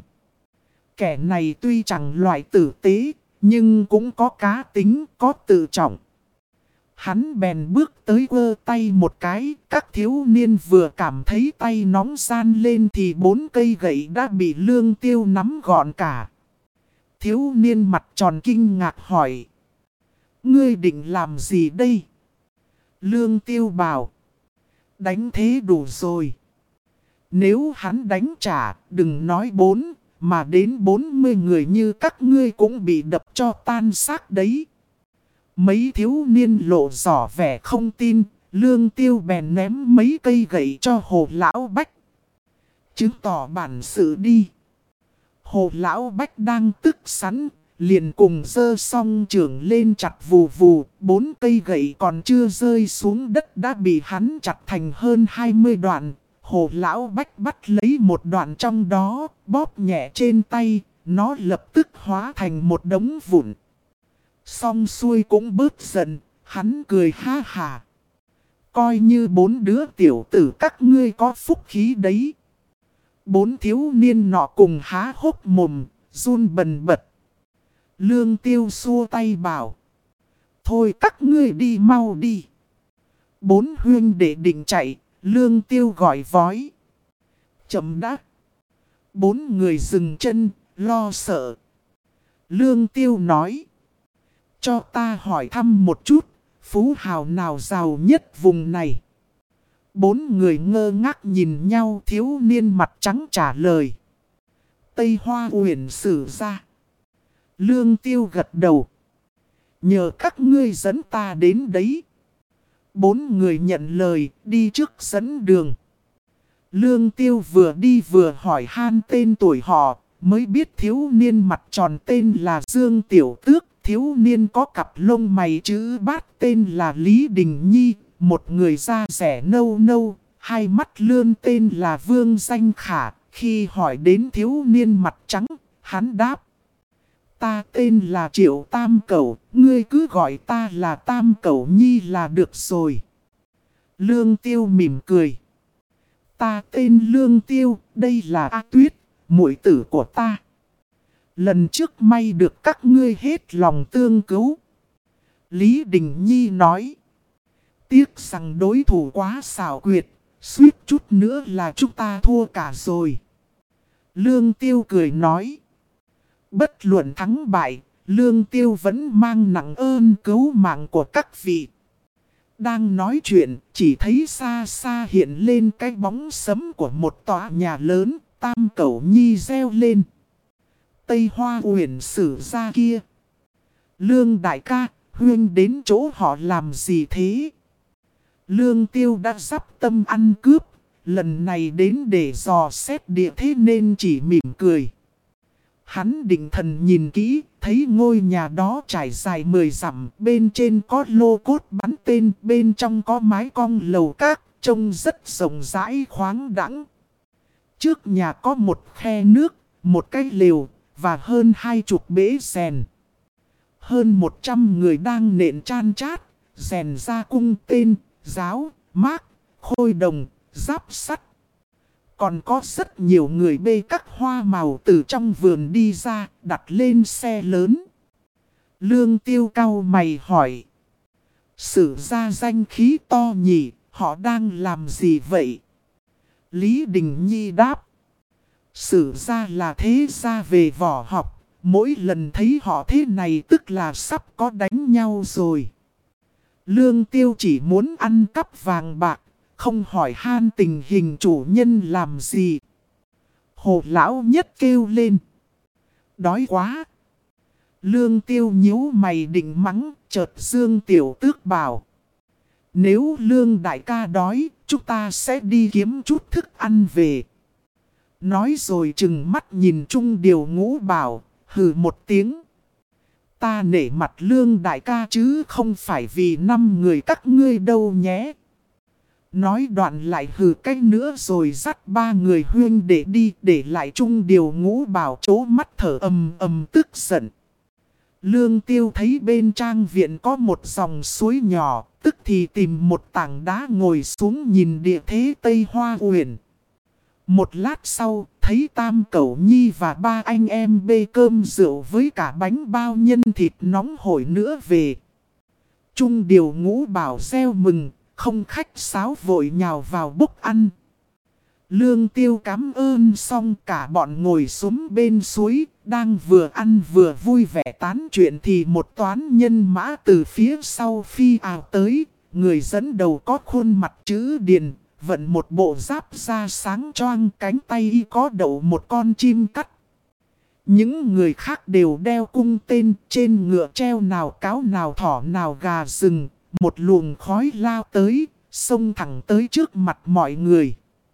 Kẻ này tuy chẳng loại tử tế, nhưng cũng có cá tính, có tự trọng. Hắn bèn bước tới quơ tay một cái, các thiếu niên vừa cảm thấy tay nóng gian lên thì 4 cây gậy đã bị Lương Tiêu nắm gọn cả. Thiếu niên mặt tròn kinh ngạc hỏi: ngươi định làm gì đây? Lương Tiêu bảo: đánh thế đủ rồi. Nếu hắn đánh trả, đừng nói 4, mà đến 40 người như các ngươi cũng bị đập cho tan xác đấy. Mấy thiếu niên lộ rõ vẻ không tin, Lương Tiêu bèn ném mấy cây gậy cho Hồ Lão Bách. Chứng tỏ bản sự đi. Hồ Lão Bách đang tức sẵn, liền cùng giơ song trưởng lên chặt vù vù. 4 cây gậy còn chưa rơi xuống đất đã bị hắn chặt thành hơn 20 đoạn. Hồ Lão Bách bắt lấy một đoạn trong đó, bóp nhẹ trên tay, nó lập tức hóa thành một đống vụn. Xong xuôi cũng bớt giận, hắn cười ha hà. Coi như 4 đứa tiểu tử các ngươi có phúc khí đấy. 4 thiếu niên nọ cùng há hốc mồm, run bần bật. Lương Tiêu xua tay bảo: thôi các ngươi đi mau đi. 4 huynh đệ định chạy, Lương Tiêu gọi vói: chậm đã. 4 người dừng chân, lo sợ. Lương Tiêu nói: cho ta hỏi thăm một chút, phú hào nào giàu nhất vùng này? 4 người ngơ ngác nhìn nhau, thiếu niên mặt trắng trả lời: Tây Hoa Uyển Sử Gia. Lương Tiêu gật đầu: nhờ các ngươi dẫn ta đến đấy. 4 người nhận lời, đi trước dẫn đường. Lương Tiêu vừa đi vừa hỏi han tên tuổi họ, mới biết thiếu niên mặt tròn tên là Dương Tiểu Tước. Thiếu niên có cặp lông mày chữ bát tên là Lý Đình Nhi, một người da rẻ nâu nâu, hai mắt lươn tên là Vương Danh Khả. Khi hỏi đến thiếu niên mặt trắng, hắn đáp: ta tên là Triệu Tam Cẩu, ngươi cứ gọi ta là Tam Cẩu Nhi là được rồi. Lương Tiêu mỉm cười: ta tên Lương Tiêu, đây là A Tuyết, muội tử của ta. Lần trước may được các ngươi hết lòng tương cứu. Lý Đình Nhi nói: tiếc rằng đối thủ quá xảo quyệt, suýt chút nữa là chúng ta thua cả rồi. Lương Tiêu cười nói: bất luận thắng bại, Lương Tiêu vẫn mang nặng ơn cứu mạng của các vị. Đang nói chuyện, chỉ thấy xa xa hiện lên cái bóng sấm của một tòa nhà lớn. Tam Cẩu Nhi reo lên: Tây Hoa Uyển Sử Gia kia. Lương đại ca, huynh đến chỗ họ làm gì thế? Lương Tiêu đã sắp tâm ăn cướp, lần này đến để dò xét địa thế nên chỉ mỉm cười. Hắn định thần nhìn kỹ, thấy ngôi nhà đó trải dài 10 dặm, bên trên có lô cốt bắn tên, bên trong có mái cong lầu các, trông rất rộng rãi khoáng đãng. Trước nhà có một khe nước, một cái lều, và hơn 20 bể rèn. Hơn 100 người đang nện chan chát, rèn ra cung tên, giáo, mác, khôi đồng, giáp sắt. Còn có rất nhiều người bê các hoa màu từ trong vườn đi ra, đặt lên xe lớn. Lương Tiêu cau mày hỏi: Sử gia danh khí to nhỉ, họ đang làm gì vậy? Lý Đình Nhi đáp: Sử gia là thế gia về võ học, mỗi lần thấy họ thế này tức là sắp có đánh nhau rồi. Lương Tiêu chỉ muốn ăn cắp vàng bạc, không hỏi han tình hình chủ nhân làm gì. Hồ Lão Nhất kêu lên: đói quá. Lương Tiêu nhíu mày định mắng, chợt Dương Tiểu Tước bảo: nếu Lương đại ca đói, chúng ta sẽ đi kiếm chút thức ăn về. Nói rồi chừng mắt nhìn Trung Điều Ngũ bảo, hừ một tiếng: ta nể mặt Lương đại ca chứ không phải vì 5 người các ngươi đâu nhé. Nói đoạn lại hừ cách nữa rồi dắt 3 người huynh để đi, để lại Trung Điều Ngũ bảo trố mắt thở ầm ầm tức giận. Lương Tiêu thấy bên trang viện có một dòng suối nhỏ, tức thì tìm một tảng đá ngồi xuống nhìn địa thế Tây Hoa Uyển. Một lát sau, thấy Tam Cẩu Nhi và 3 anh em bê cơm rượu với cả bánh bao nhân thịt nóng hổi nữa về. Trung Điều Ngũ Bảo reo mừng, không khách sáo vội nhào vào bốc ăn. Lương Tiêu cảm ơn xong cả bọn ngồi xuống bên suối, đang vừa ăn vừa vui vẻ tán chuyện thì một toán nhân mã từ phía sau phi ào tới. Người dẫn đầu có khuôn mặt chữ điền, vận một bộ giáp da sáng choang, cánh tay y có đậu một con chim cắt. Những người khác đều đeo cung tên, trên ngựa treo nào cáo nào thỏ nào gà rừng. Một luồng khói lao tới, xông thẳng tới trước mặt mọi người.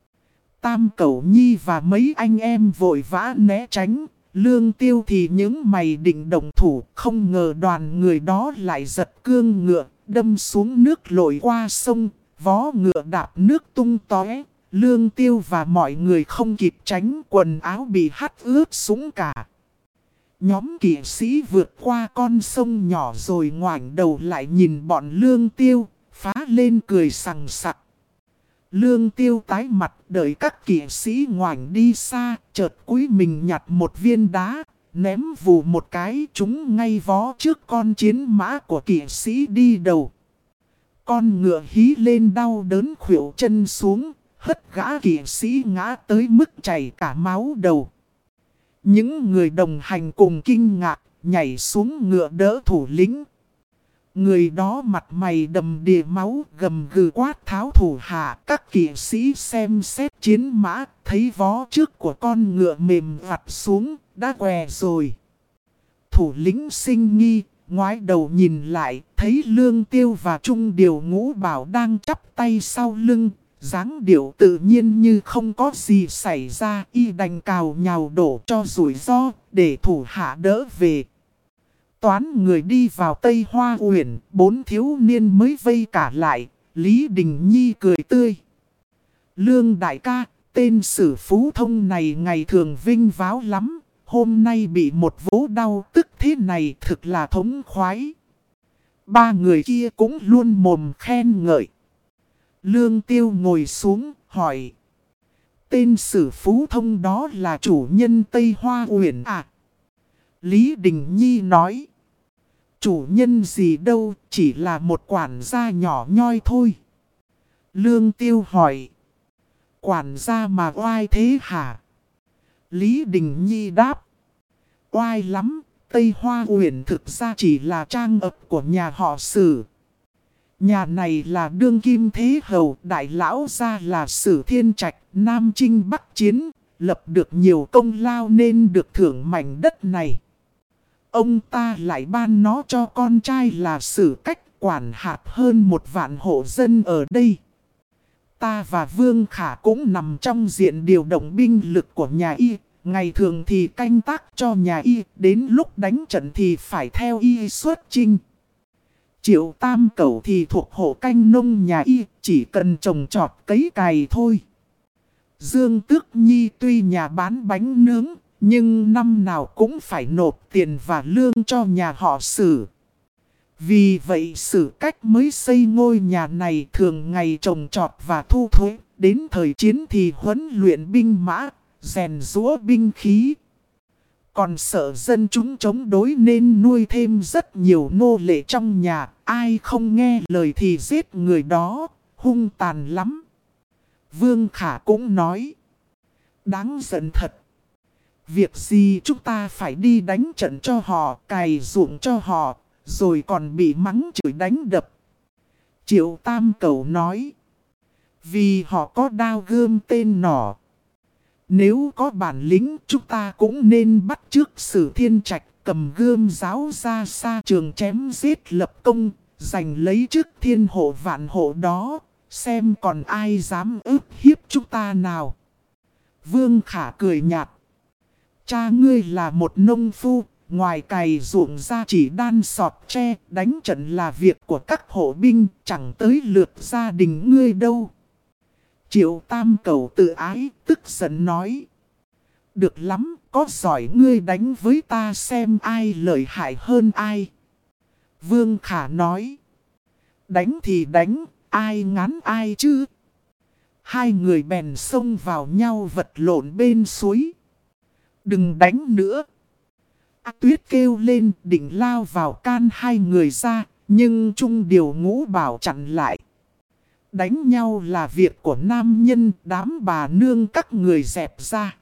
Tam Cẩu Nhi và mấy anh em vội vã né tránh. Lương Tiêu thì những mày định động thủ, không ngờ đoàn người đó lại giật cương ngựa, đâm xuống nước lội qua sông, vó ngựa đạp nước tung tóe. Lương Tiêu và mọi người không kịp tránh, quần áo bị hắt ướt sũng cả. Nhóm kỵ sĩ vượt qua con sông nhỏ rồi ngoảnh đầu lại nhìn bọn Lương Tiêu, phá lên cười sằng sặc. Lương Tiêu tái mặt đợi các kỵ sĩ ngoảnh đi xa, chợt cúi mình nhặt một viên đá, ném vù một cái trúng ngay vó trước con chiến mã của kỵ sĩ đi đầu. Con ngựa hí lên đau đớn khuỵu chân xuống, hất gã kỵ sĩ ngã tới mức chảy cả máu đầu. Những người đồng hành cùng kinh ngạc, nhảy xuống ngựa đỡ thủ lĩnh. Người đó mặt mày đầm đìa máu, gầm gừ quát tháo thủ hạ. Các kỵ sĩ xem xét chiến mã, thấy vó trước của con ngựa mềm vặt xuống, đã què rồi. Thủ lĩnh sinh nghi, ngoái đầu nhìn lại, thấy Lương Tiêu và Trung Điều Ngũ Bảo đang chắp tay sau lưng. Dáng điệu tự nhiên như không có gì xảy ra, y đành cào nhào đổ cho rủi ro, để thủ hạ đỡ về. Toán người đi vào Tây Hoa Uyển, 4 thiếu niên mới vây cả lại, Lý Đình Nhi cười tươi. Lương đại ca, tên Sử Phú Thông này ngày thường vinh váo lắm, hôm nay bị một vố đau tức thế này thực là thống khoái. Ba người kia cũng luôn mồm khen ngợi. Lương Tiêu ngồi xuống, hỏi. Tên Sử Phú Thông đó là chủ nhân Tây Hoa Uyển à? Lý Đình Nhi nói. Chủ nhân gì đâu, chỉ là một quản gia nhỏ nhoi thôi. Lương Tiêu hỏi. Quản gia mà oai thế hả? Lý Đình Nhi đáp. Oai lắm, Tây Hoa Uyển thực ra chỉ là trang ấp của nhà họ Sử. Nhà này là đương kim thế hầu, đại lão gia là Sử Thiên Trạch, Nam Chinh Bắc Chiến, lập được nhiều công lao nên được thưởng mảnh đất này. Ông ta lại ban nó cho con trai là Sử Cách, quản hạt hơn 1 vạn hộ dân ở đây. Ta và Vương Khả cũng nằm trong diện điều động binh lực của nhà y, ngày thường thì canh tác cho nhà y, đến lúc đánh trận thì phải theo y xuất chinh. Triệu Tam Cẩu thì thuộc hộ canh nông nhà y, chỉ cần trồng trọt cấy cày thôi. Dương Tước Nhi tuy nhà bán bánh nướng, nhưng năm nào cũng phải nộp tiền và lương cho nhà họ Sử. Vì vậy Sử Cách mới xây ngôi nhà này, thường ngày trồng trọt và thu thuế, đến thời chiến thì huấn luyện binh mã, rèn giũa binh khí. Còn sợ dân chúng chống đối nên nuôi thêm rất nhiều nô lệ trong nhà, ai không nghe lời thì giết người đó, hung tàn lắm. Vương Khả cũng nói. Đáng giận thật. Việc gì chúng ta phải đi đánh trận cho họ, cày ruộng cho họ, rồi còn bị mắng chửi đánh đập. Triệu Tam Cẩu nói. Vì họ có đao gươm tên nỏ. Nếu có bản lĩnh chúng ta cũng nên bắt chước Sử Thiên Trạch, cầm gươm giáo ra xa trường chém giết lập công, giành lấy chức thiên hộ vạn hộ đó, xem còn ai dám ức hiếp chúng ta nào. Vương Khả cười nhạt. Cha ngươi là một nông phu, ngoài cày ruộng ra chỉ đan sọt tre, đánh trận là việc của các hộ binh, chẳng tới lượt gia đình ngươi đâu. Triệu Tam Cẩu tự ái, tức giận nói. Được lắm, có giỏi ngươi đánh với ta xem ai lợi hại hơn ai. Vương Khả nói. Đánh thì đánh, ai ngán ai chứ. Hai người bèn xông vào nhau vật lộn bên suối. Đừng đánh nữa. Tuyết kêu lên định lao vào can hai người ra, nhưng Trung Điều Ngũ Bảo chặn lại. Đánh nhau là việc của nam nhân, đám bà nương các người dẹp ra.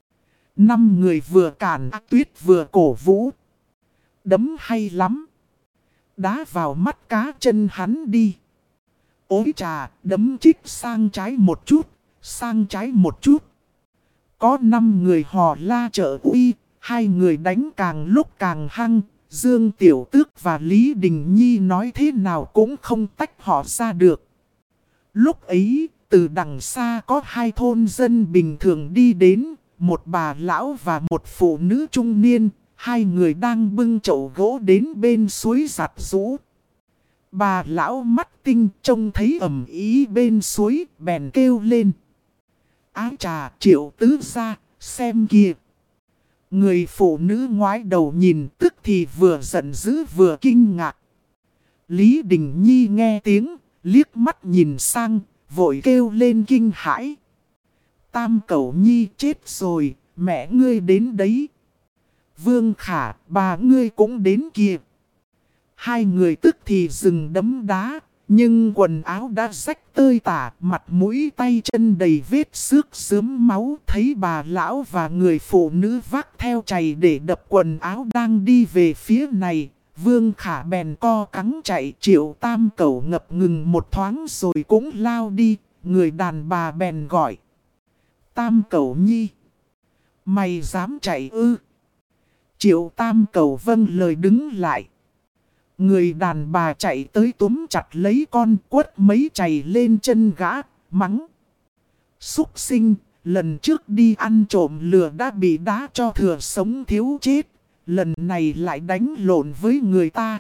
5 người vừa cản Tuyết vừa cổ vũ. Đấm hay lắm. Đá vào mắt cá chân hắn đi. Ôi trà, đấm chích sang trái một chút, sang trái một chút. Có 5 người hò la trợ uy, 2 người đánh càng lúc càng hăng. Dương Tiểu Tước và Lý Đình Nhi nói thế nào cũng không tách họ ra được. Lúc ấy, từ đằng xa có 2 thôn dân bình thường đi đến, một bà lão và một phụ nữ trung niên, 2 người đang bưng chậu gỗ đến bên suối giặt rũ. Bà lão mắt tinh trông thấy ầm ĩ bên suối, bèn kêu lên. Ái trà, Triệu tứ gia, xem kìa. Người phụ nữ ngoái đầu nhìn, tức thì vừa giận dữ vừa kinh ngạc. Lý Đình Nhi nghe tiếng, liếc mắt nhìn sang, vội kêu lên kinh hãi. Tam Cẩu Nhi chết rồi, mẹ ngươi đến đấy. Vương Khả, bà ngươi cũng đến kìa. 2 người tức thì dừng đấm đá, nhưng quần áo đã rách tơi tả, mặt mũi tay chân đầy vết xước xướm máu. Thấy bà lão và người phụ nữ vác theo chày để đập quần áo đang đi về phía này. Vương Khả bèn co cẳng chạy. Triệu Tam Cẩu ngập ngừng một thoáng rồi cũng lao đi. Người đàn bà bèn gọi. Tam Cẩu Nhi, mày dám chạy ư? Triệu Tam Cẩu vâng lời đứng lại. Người đàn bà chạy tới túm chặt lấy con, quất mấy chày lên chân gã, mắng. Súc sinh, lần trước đi ăn trộm lừa đã bị đá cho thừa sống thiếu chết. Lần này lại đánh lộn với người ta,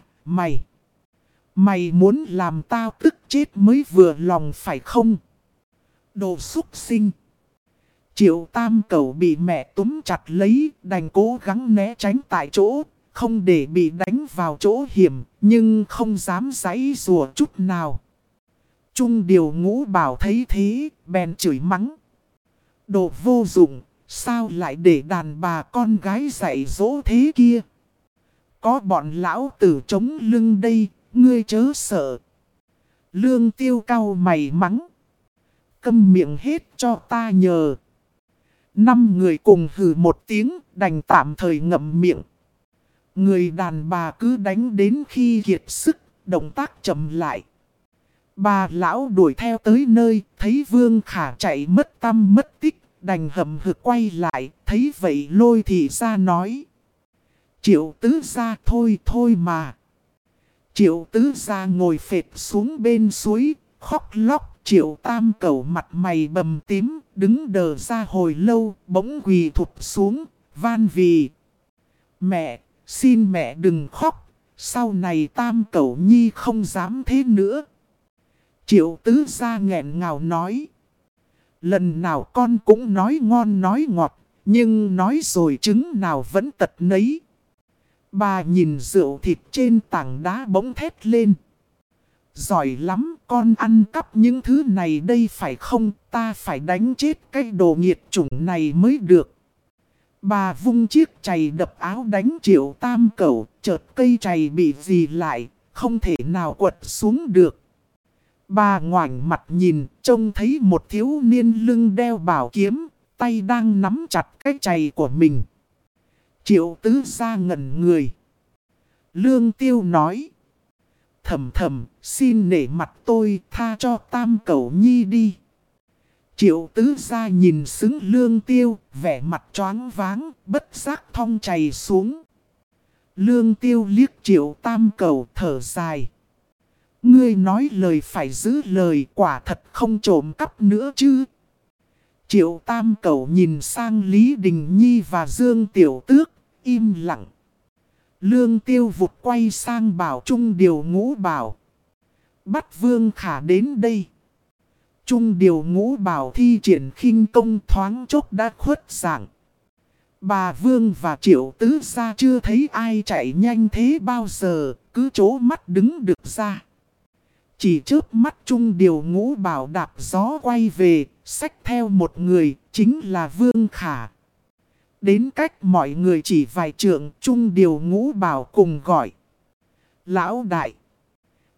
Mày muốn làm tao tức chết mới vừa lòng phải không? Đồ súc sinh. Triệu Tam Cẩu bị mẹ túm chặt lấy, đành cố gắng né tránh tại chỗ. Không để bị đánh vào chỗ hiểm, nhưng không dám giãy giụa chút nào. Trung Điều Ngũ Bảo thấy thế, bèn chửi mắng. Đồ vô dụng, sao lại để đàn bà con gái dạy dỗ thế kia? Có bọn lão tử chống lưng đây, ngươi chớ sợ. Lương Tiêu cau mày mắng. Câm miệng hết cho ta nhờ. 5 người cùng hừ một tiếng, đành tạm thời ngậm miệng. Người đàn bà cứ đánh đến khi kiệt sức, động tác chậm lại. Bà lão đuổi theo tới nơi, thấy Vương Khả chạy mất tăm mất tích, đành hậm hực quay lại, thấy vậy lôi thì ra nói. Triệu tứ gia thôi mà. Triệu tứ gia ngồi phệt xuống bên suối, khóc lóc. Triệu Tam Cẩu mặt mày bầm tím, đứng đờ ra hồi lâu, bỗng quỳ thụp xuống, van vì. Mẹ, xin mẹ đừng khóc, sau này Tam Cẩu Nhi không dám thế nữa. Triệu tứ gia nghẹn ngào nói. Lần nào con cũng nói ngon nói ngọt, nhưng nói rồi trứng nào vẫn tật nấy. Bà nhìn rượu thịt trên tảng đá bỗng thét lên. Giỏi lắm, con ăn cắp những thứ này đây phải không? Ta phải đánh chết cái đồ nghiệt chủng này mới được. Bà vung chiếc chày đập áo đánh Triệu Tam Cẩu, chợt cây chày bị dì lại, không thể nào quật xuống được. Bà ngoảnh mặt nhìn, trông thấy một thiếu niên lưng đeo bảo kiếm, tay đang nắm chặt cái chày của mình. Triệu tứ gia ngẩn người. Lương Tiêu nói. Thầm, xin nể mặt tôi, tha cho Tam Cẩu Nhi đi. Triệu tứ gia nhìn xứng Lương Tiêu, vẻ mặt choáng váng, bất giác thong chày xuống. Lương Tiêu liếc Triệu Tam Cẩu thở dài. Ngươi nói lời phải giữ lời, quả thật không trộm cắp nữa chứ. Triệu Tam Cẩu nhìn sang Lý Đình Nhi và Dương Tiểu Tước, im lặng. Lương Tiêu vụt quay sang bảo Trung Điều Ngũ Bảo. Bắt Vương Khả đến đây. Trung Điều Ngũ Bảo thi triển khinh công thoáng chốc đã khuất dạng. Bà Vương và Triệu tứ gia chưa thấy ai chạy nhanh thế bao giờ, cứ chố mắt đứng được ra. Chỉ chớp mắt Trung Điều Ngũ Bảo đạp gió quay về, xách theo một người, chính là Vương Khả. Đến cách mọi người chỉ vài trượng, Trung Điều Ngũ Bảo cùng gọi. Lão đại!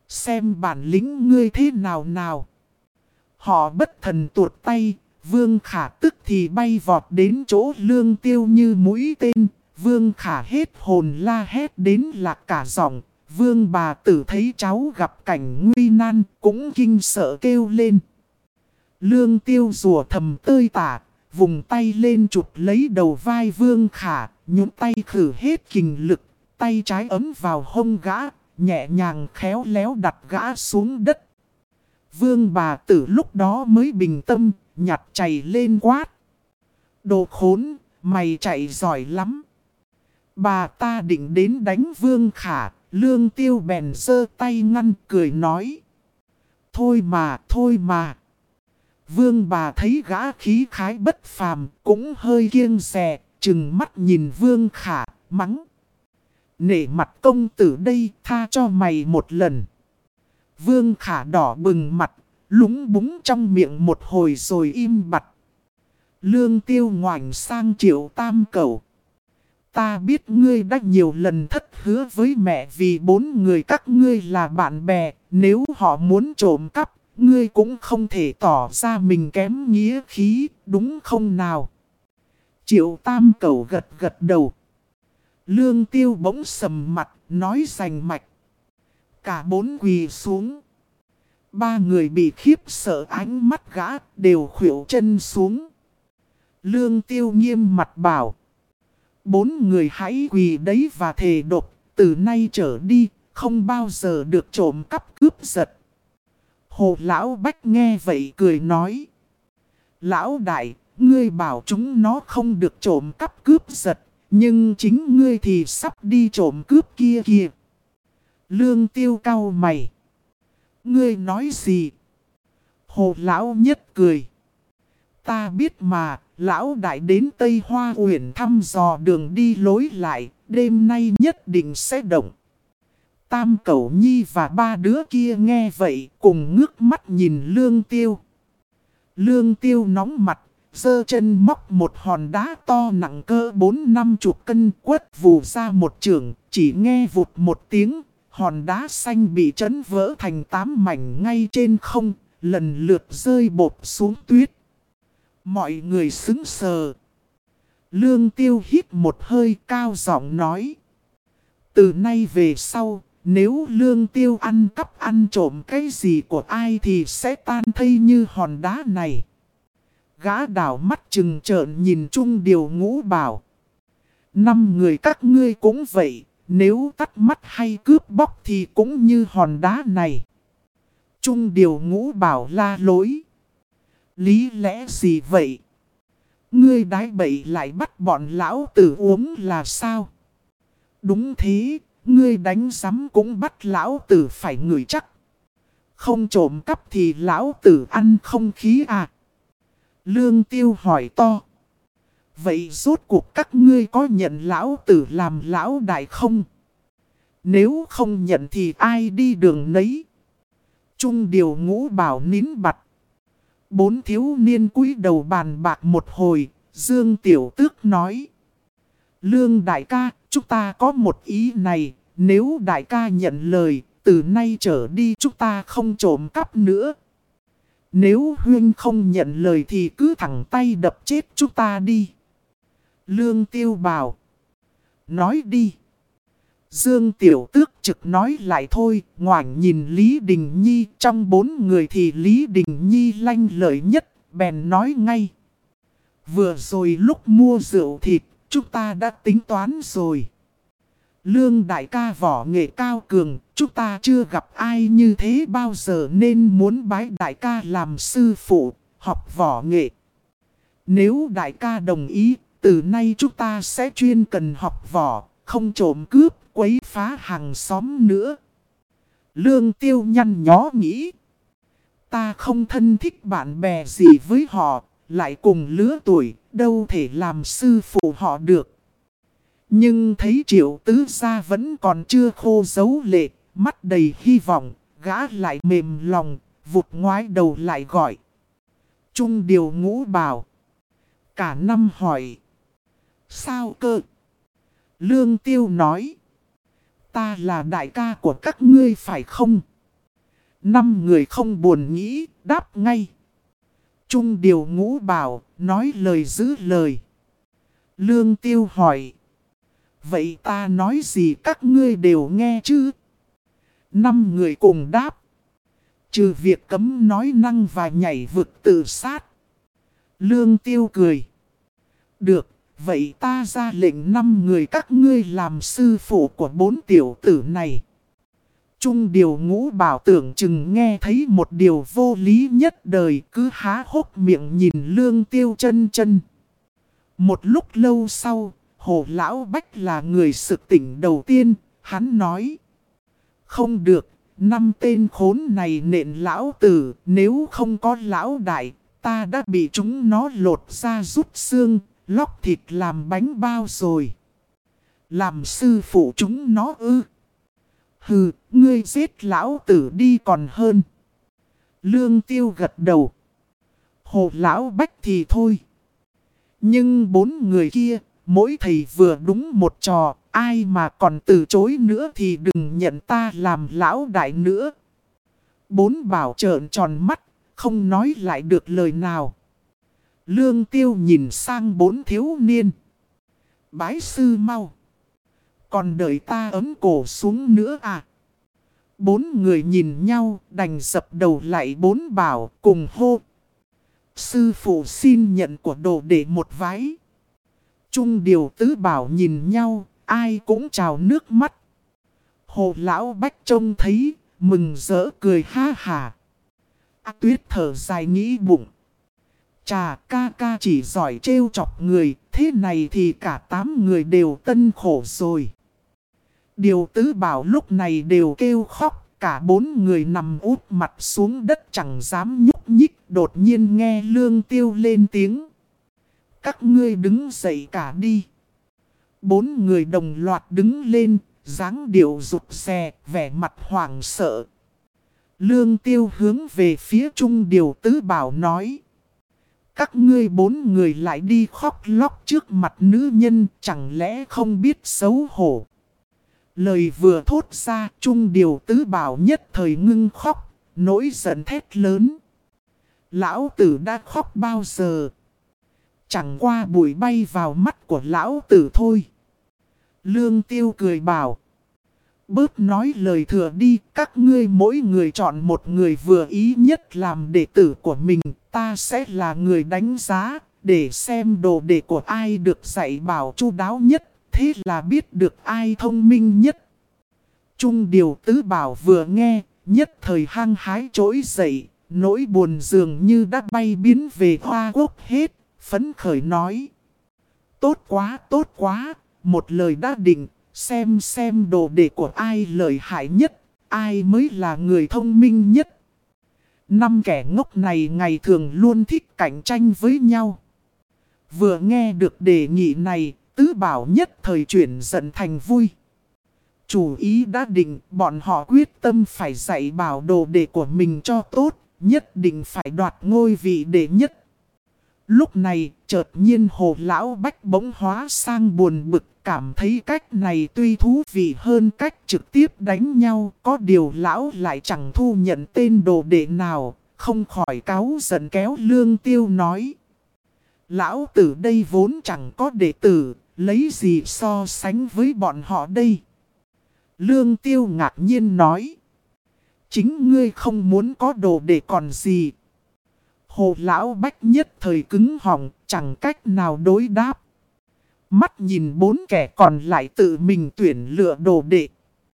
Xem bản lĩnh ngươi thế nào nào. Họ bất thần tuột tay, Vương Khả tức thì bay vọt đến chỗ Lương Tiêu như mũi tên. Vương Khả hết hồn la hét đến lạc cả giọng. Vương bà tử thấy cháu gặp cảnh nguy nan cũng kinh sợ kêu lên. Lương Tiêu rùa thầm tơi tả, vùng tay lên chụp lấy đầu vai Vương Khả, nhún tay khử hết kình lực, tay trái ấm vào hông gã, nhẹ nhàng khéo léo đặt gã xuống đất. Vương bà tử lúc đó mới bình tâm, nhặt chày lên quát. Đồ khốn, mày chạy giỏi lắm. Bà ta định đến đánh Vương Khả, Lương Tiêu bèn giơ tay ngăn cười nói. Thôi mà. Vương bà thấy gã khí khái bất phàm, cũng hơi kiêng dè, chừng mắt nhìn Vương Khả, mắng. Nể mặt công tử đây, tha cho mày một lần. Vương Khả đỏ bừng mặt, lúng búng trong miệng một hồi rồi im bặt. Lương Tiêu ngoảnh sang Triệu Tam Cẩu. Ta biết ngươi đã nhiều lần thất hứa với mẹ vì 4 người các ngươi là bạn bè. Nếu họ muốn trộm cắp, ngươi cũng không thể tỏ ra mình kém nghĩa khí, đúng không nào? Triệu Tam Cẩu gật gật đầu. Lương Tiêu bỗng sầm mặt, nói rành mạch. Cả 4 quỳ xuống. 3 người bị khiếp sợ ánh mắt gã, đều khuỵu chân xuống. Lương Tiêu nghiêm mặt bảo. 4 người hãy quỳ đấy và thề độc, từ nay trở đi, không bao giờ được trộm cắp cướp giật. Hồ Lão Bách nghe vậy cười nói. Lão đại, ngươi bảo chúng nó không được trộm cắp cướp giật, nhưng chính ngươi thì sắp đi trộm cướp kia kìa. Lương Tiêu cau mày. Ngươi nói gì? Hồ Lão Nhất cười. Ta biết mà, Lão đại đến Tây Hoa Uyển thăm dò đường đi lối lại, đêm nay nhất định sẽ động. Tam Cẩu Nhi và 3 đứa kia nghe vậy, cùng ngước mắt nhìn Lương Tiêu. Lương Tiêu nóng mặt, giơ chân móc một hòn đá to nặng cỡ 4-50 cân quất vù ra một chưởng, chỉ nghe vụt một tiếng, hòn đá xanh bị chấn vỡ thành 8 mảnh ngay trên không, lần lượt rơi bột xuống tuyết. Mọi người sững sờ. Lương Tiêu hít một hơi cao giọng nói. Từ nay về sau, nếu Lương Tiêu ăn cắp ăn trộm cái gì của ai thì sẽ tan thây như hòn đá này. Gã đảo mắt trừng trợn nhìn Trung Điều Ngũ bảo. 5 người các ngươi cũng vậy, nếu tắt mắt hay cướp bóc thì cũng như hòn đá này. Trung Điều Ngũ bảo la lối. Lý lẽ gì vậy? Ngươi đái bậy lại bắt bọn lão tử uống là sao? Đúng thế, ngươi đánh giấm cũng bắt lão tử phải ngửi chắc. Không trộm cắp thì lão tử ăn không khí à? Lương Tiêu hỏi to. Vậy rốt cuộc các ngươi có nhận lão tử làm lão đại không? Nếu không nhận thì ai đi đường nấy? Trung Điều Ngũ bảo nín bặt. 4 thiếu niên cúi đầu bàn bạc một hồi, Dương Tiểu Tước nói. Lương đại ca, chúng ta có một ý này, nếu đại ca nhận lời, từ nay trở đi chúng ta không trộm cắp nữa. Nếu Huyên không nhận lời thì cứ thẳng tay đập chết chúng ta đi. Lương Tiêu bảo. Nói đi. Dương Tiểu Tước trực nói lại thôi, ngoảnh nhìn Lý Đình Nhi, trong 4 người thì Lý Đình Nhi lanh lợi nhất, bèn nói ngay. Vừa rồi lúc mua rượu thịt, chúng ta đã tính toán rồi. Lương đại ca võ nghệ cao cường, chúng ta chưa gặp ai như thế bao giờ nên muốn bái đại ca làm sư phụ, học võ nghệ. Nếu đại ca đồng ý, từ nay chúng ta sẽ chuyên cần học võ, không trộm cướp, quấy phá hàng xóm nữa. Lương Tiêu nhăn nhó nghĩ. Ta không thân thích bạn bè gì với họ, lại cùng lứa tuổi, đâu thể làm sư phụ họ được. Nhưng thấy Triệu Tứ Gia vẫn còn chưa khô dấu lệ, mắt đầy hy vọng, gã lại mềm lòng, vụt ngoái đầu lại gọi. Trung Điều Ngũ bảo. Cả năm hỏi. Sao cơ? Lương Tiêu nói. Ta là đại ca của các ngươi phải không? Năm người không buồn nghĩ, đáp ngay. Trung điều ngũ bảo, nói lời giữ lời. Lương Tiêu hỏi. Vậy ta nói gì các ngươi đều nghe chứ? Năm người cùng đáp. Trừ việc cấm nói năng và nhảy vực tự sát. Lương Tiêu cười. Được, vậy ta ra lệnh 5 người các ngươi làm sư phụ của 4 tiểu tử này. Trung điều ngũ bảo tưởng chừng nghe thấy một điều vô lý nhất đời, cứ há hốc miệng nhìn Lương Tiêu chân chân. Một lúc lâu sau, Hồ Lão Bách là người sực tỉnh đầu tiên, hắn nói. Không được, 5 tên khốn này nện lão tử, nếu không có lão đại, ta đã bị chúng nó lột ra rút xương, lóc thịt làm bánh bao rồi. Làm sư phụ chúng nó ư? Hừ, ngươi giết lão tử đi còn hơn. Lương Tiêu gật đầu. Hồ Lão Bách thì thôi. Nhưng 4 người kia, mỗi thầy vừa đúng một trò, ai mà còn từ chối nữa thì đừng nhận ta làm lão đại nữa. 4 bảo trợn tròn mắt, không nói lại được lời nào. Lương Tiêu nhìn sang 4 thiếu niên. Bái sư mau. Còn đợi ta ấm cổ xuống nữa à? 4 người nhìn nhau, đành dập đầu lại 4 bảo cùng hô. Sư phụ xin nhận của đồ để một vái. Trung điều tứ bảo nhìn nhau, ai cũng trào nước mắt. Hồ Lão Bách trông thấy, mừng rỡ cười ha hà. Tuyết thở dài nghĩ bụng. Chà, ca ca chỉ giỏi trêu chọc người, thế này thì cả 8 người đều tân khổ rồi. Điều tứ bảo lúc này đều kêu khóc, cả 4 người nằm úp mặt xuống đất chẳng dám nhúc nhích, đột nhiên nghe Lương Tiêu lên tiếng. Các ngươi đứng dậy cả đi. 4 người đồng loạt đứng lên, dáng điệu rụt rè, vẻ mặt hoảng sợ. Lương Tiêu hướng về phía Trung điều tứ bảo nói. Các ngươi 4 người lại đi khóc lóc trước mặt nữ nhân, chẳng lẽ không biết xấu hổ. Lời vừa thốt ra, Trung điều tứ bảo nhất thời ngưng khóc, nỗi giận thét lớn. Lão tử đã khóc bao giờ? Chẳng qua bụi bay vào mắt của lão tử thôi. Lương Tiêu cười bảo. Bớt nói lời thừa đi, các ngươi mỗi người chọn một người vừa ý nhất làm đệ tử của mình. Ta sẽ là người đánh giá, để xem đồ đệ của ai được dạy bảo chu đáo nhất. Thế là biết được ai thông minh nhất. Trung điều tứ bảo vừa nghe, nhất thời hăng hái trỗi dậy, nỗi buồn dường như đã bay biến về Hoa Quốc hết, phấn khởi nói. Tốt quá, một lời đã định, xem đồ đệ của ai lợi hại nhất, ai mới là người thông minh nhất. 5 kẻ ngốc này ngày thường luôn thích cạnh tranh với nhau. Vừa nghe được đề nghị này, tứ bảo nhất thời chuyển giận thành vui. Chủ ý đã định, bọn họ quyết tâm phải dạy bảo đồ đệ của mình cho tốt, nhất định phải đoạt ngôi vị đệ nhất. Lúc này, chợt nhiên Hồ Lão Bách bỗng hóa sang buồn bực, cảm thấy cách này tuy thú vị hơn cách trực tiếp đánh nhau, có điều Lão lại chẳng thu nhận tên đồ đệ nào, không khỏi cáu giận kéo Lương Tiêu nói. Lão tử đây vốn chẳng có đệ tử, lấy gì so sánh với bọn họ đây? Lương Tiêu ngạc nhiên nói. Chính ngươi không muốn có đồ đệ còn gì. Hồ Lão Bách nhất thời cứng họng, chẳng cách nào đối đáp. Mắt nhìn 4 kẻ còn lại tự mình tuyển lựa đồ đệ.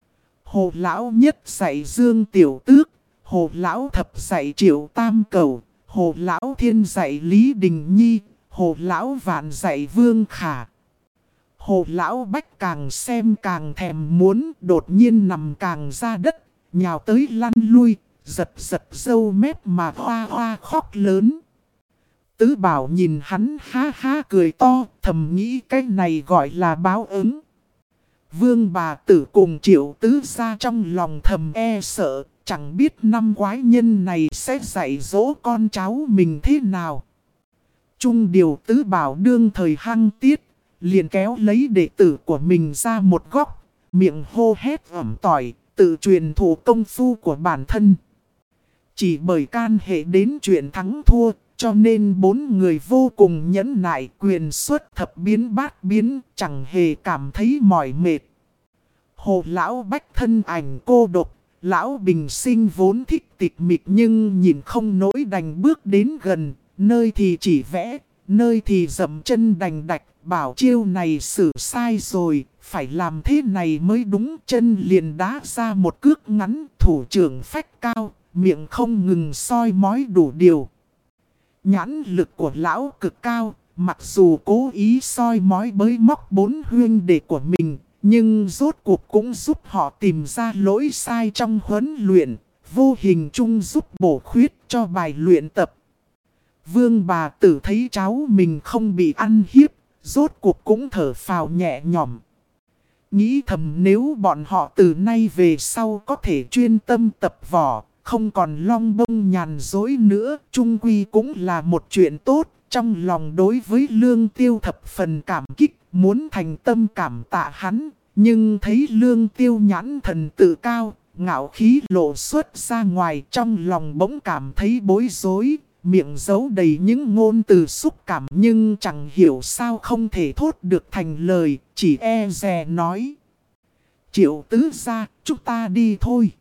Hồ Lão nhất dạy Dương Tiểu Tước, Hồ Lão thập dạy Triệu Tam Cầu, Hồ Lão thiên dạy Lý Đình Nhi, Hồ Lão vạn dạy Vương Khả. Hồ Lão Bách càng xem càng thèm muốn, đột nhiên nằm càng ra đất, nhào tới lăn lui, giật râu mép mà hoa hoa khóc lớn. Tứ bảo nhìn hắn ha ha cười to, thầm nghĩ cái này gọi là báo ứng. Vương bà tử cùng Triệu tứ ra trong lòng thầm e sợ, chẳng biết 5 quái nhân này sẽ dạy dỗ con cháu mình thế nào. Trung điều tứ bảo đương thời hăng tiết, liền kéo lấy đệ tử của mình ra một góc, miệng hô hét ẩm tỏi, tự truyền thủ công phu của bản thân. Chỉ bởi can hệ đến chuyện thắng thua, cho nên bốn người vô cùng nhẫn nại, quyền xuất thập biến bát biến, chẳng hề cảm thấy mỏi mệt. Hồ lão bách thân ảnh cô độc, lão bình sinh vốn thích tịch mịch nhưng nhìn không nổi đành bước đến gần, nơi thì chỉ vẽ, nơi thì dậm chân đành đạch, bảo chiêu này xử sai rồi, phải làm thế này mới đúng. Chân liền đá ra một cước ngắn, thủ trưởng phách cao, miệng không ngừng soi mói đủ điều. Nhãn lực của lão cực cao, mặc dù cố ý soi mói bới móc bốn huynh đệ của mình, nhưng rốt cuộc cũng giúp họ tìm ra lỗi sai trong huấn luyện, vô hình chung giúp bổ khuyết cho bài luyện tập. Vương bà tử thấy cháu mình không bị ăn hiếp, rốt cuộc cũng thở phào nhẹ nhõm. Nghĩ thầm nếu bọn họ từ nay về sau có thể chuyên tâm tập võ, không còn long bông nhàn dối nữa, chung quy cũng là một chuyện tốt. Trong lòng đối với Lương Tiêu thập phần cảm kích, muốn thành tâm cảm tạ hắn. Nhưng thấy Lương Tiêu nhãn thần tự cao, ngạo khí lộ xuất ra ngoài, trong lòng bỗng cảm thấy bối rối. Miệng giấu đầy những ngôn từ xúc cảm nhưng chẳng hiểu sao không thể thốt được thành lời, chỉ e dè nói. Triệu tứ gia, chúng ta đi thôi.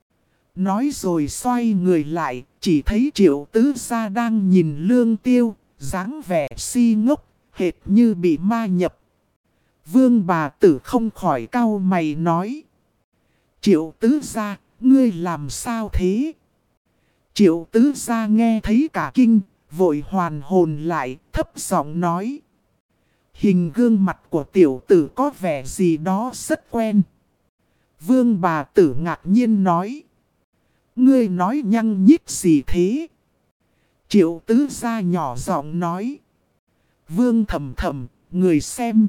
Nói rồi xoay người lại, chỉ thấy Triệu tứ gia đang nhìn Lương Tiêu, dáng vẻ si ngốc, hệt như bị ma nhập. Vương bà tử không khỏi cau mày nói. Triệu tứ gia, ngươi làm sao thế? Triệu tứ gia nghe thấy cả kinh, vội hoàn hồn lại, thấp giọng nói. Hình gương mặt của tiểu tử có vẻ gì đó rất quen. Vương bà tử ngạc nhiên nói. Ngươi nói nhăng nhít gì thế? Triệu tứ gia nhỏ giọng nói. Vương thầm thầm, người xem.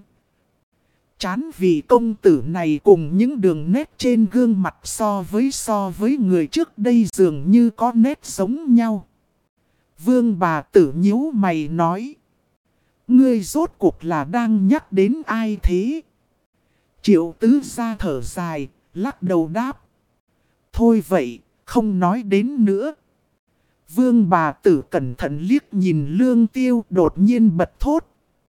Chán vì công tử này cùng những đường nét trên gương mặt so với người trước đây dường như có nét giống nhau. Vương bà tử nhíu mày nói. Ngươi rốt cuộc là đang nhắc đến ai thế? Triệu tứ gia thở dài, lắc đầu đáp. Thôi vậy, không nói đến nữa. Vương bà tử cẩn thận liếc nhìn Lương Tiêu, đột nhiên bật thốt.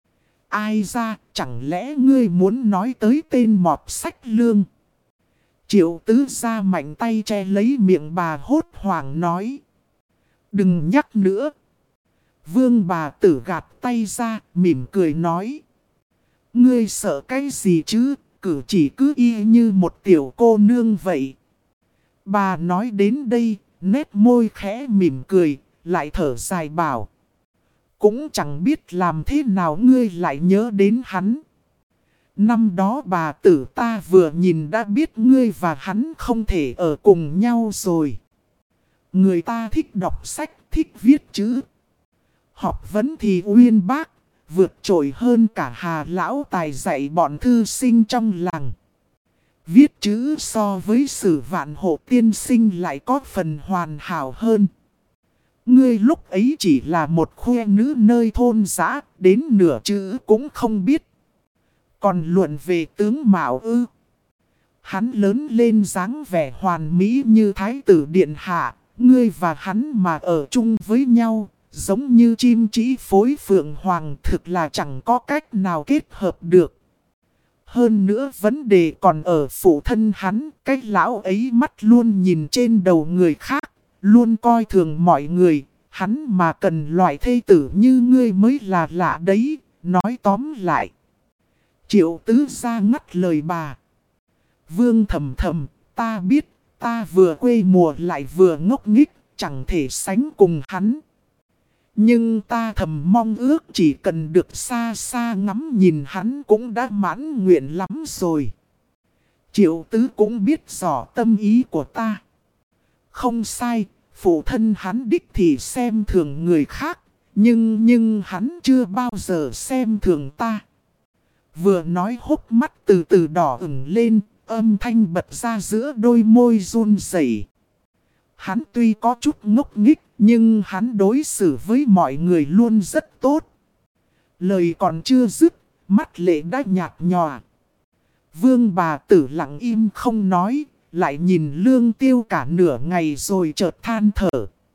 Ai ra, chẳng lẽ ngươi muốn nói tới tên mọt sách Lương? Triệu tứ gia mạnh tay che lấy miệng bà hốt hoảng nói. Đừng nhắc nữa. Vương bà tử gạt tay ra, mỉm cười nói. Ngươi sợ cái gì chứ, cử chỉ cứ y như một tiểu cô nương vậy. Bà nói đến đây, nét môi khẽ mỉm cười, lại thở dài bảo. Cũng chẳng biết làm thế nào ngươi lại nhớ đến hắn. Năm đó bà tử ta vừa nhìn đã biết ngươi và hắn không thể ở cùng nhau rồi. Người ta thích đọc sách, thích viết chữ. Học vấn thì uyên bác, vượt trội hơn cả Hà lão tài dạy bọn thư sinh trong làng. Viết chữ so với Sử Vạn Hộ tiên sinh lại có phần hoàn hảo hơn. Ngươi lúc ấy chỉ là một khoe nữ nơi thôn dã, đến nửa chữ cũng không biết. Còn luận về tướng mạo ư. Hắn lớn lên dáng vẻ hoàn mỹ như thái tử điện hạ, ngươi và hắn mà ở chung với nhau, giống như chim chỉ phối phượng hoàng, thực là chẳng có cách nào kết hợp được. Hơn nữa vấn đề còn ở phụ thân hắn, cái lão ấy mắt luôn nhìn trên đầu người khác, luôn coi thường mọi người, hắn mà cần loại thê tử như ngươi mới là lạ đấy, nói tóm lại. Triệu tứ gia ngắt lời bà. Vương thầm thầm, ta biết, ta vừa quê mùa lại vừa ngốc nghích, chẳng thể sánh cùng hắn. Nhưng ta thầm mong ước chỉ cần được xa xa ngắm nhìn hắn cũng đã mãn nguyện lắm rồi. Triệu tứ cũng biết rõ tâm ý của ta. Không sai, phụ thân hắn đích thì xem thường người khác, nhưng hắn chưa bao giờ xem thường ta. Vừa nói hốc mắt từ từ đỏ ửng lên, âm thanh bật ra giữa đôi môi run rẩy. Hắn tuy có chút ngốc nghích, nhưng hắn đối xử với mọi người luôn rất tốt. Lời còn chưa dứt, mắt lệ đã nhạt nhòa. Vương bà tử lặng im không nói, lại nhìn Lương Tiêu cả nửa ngày rồi chợt than thở.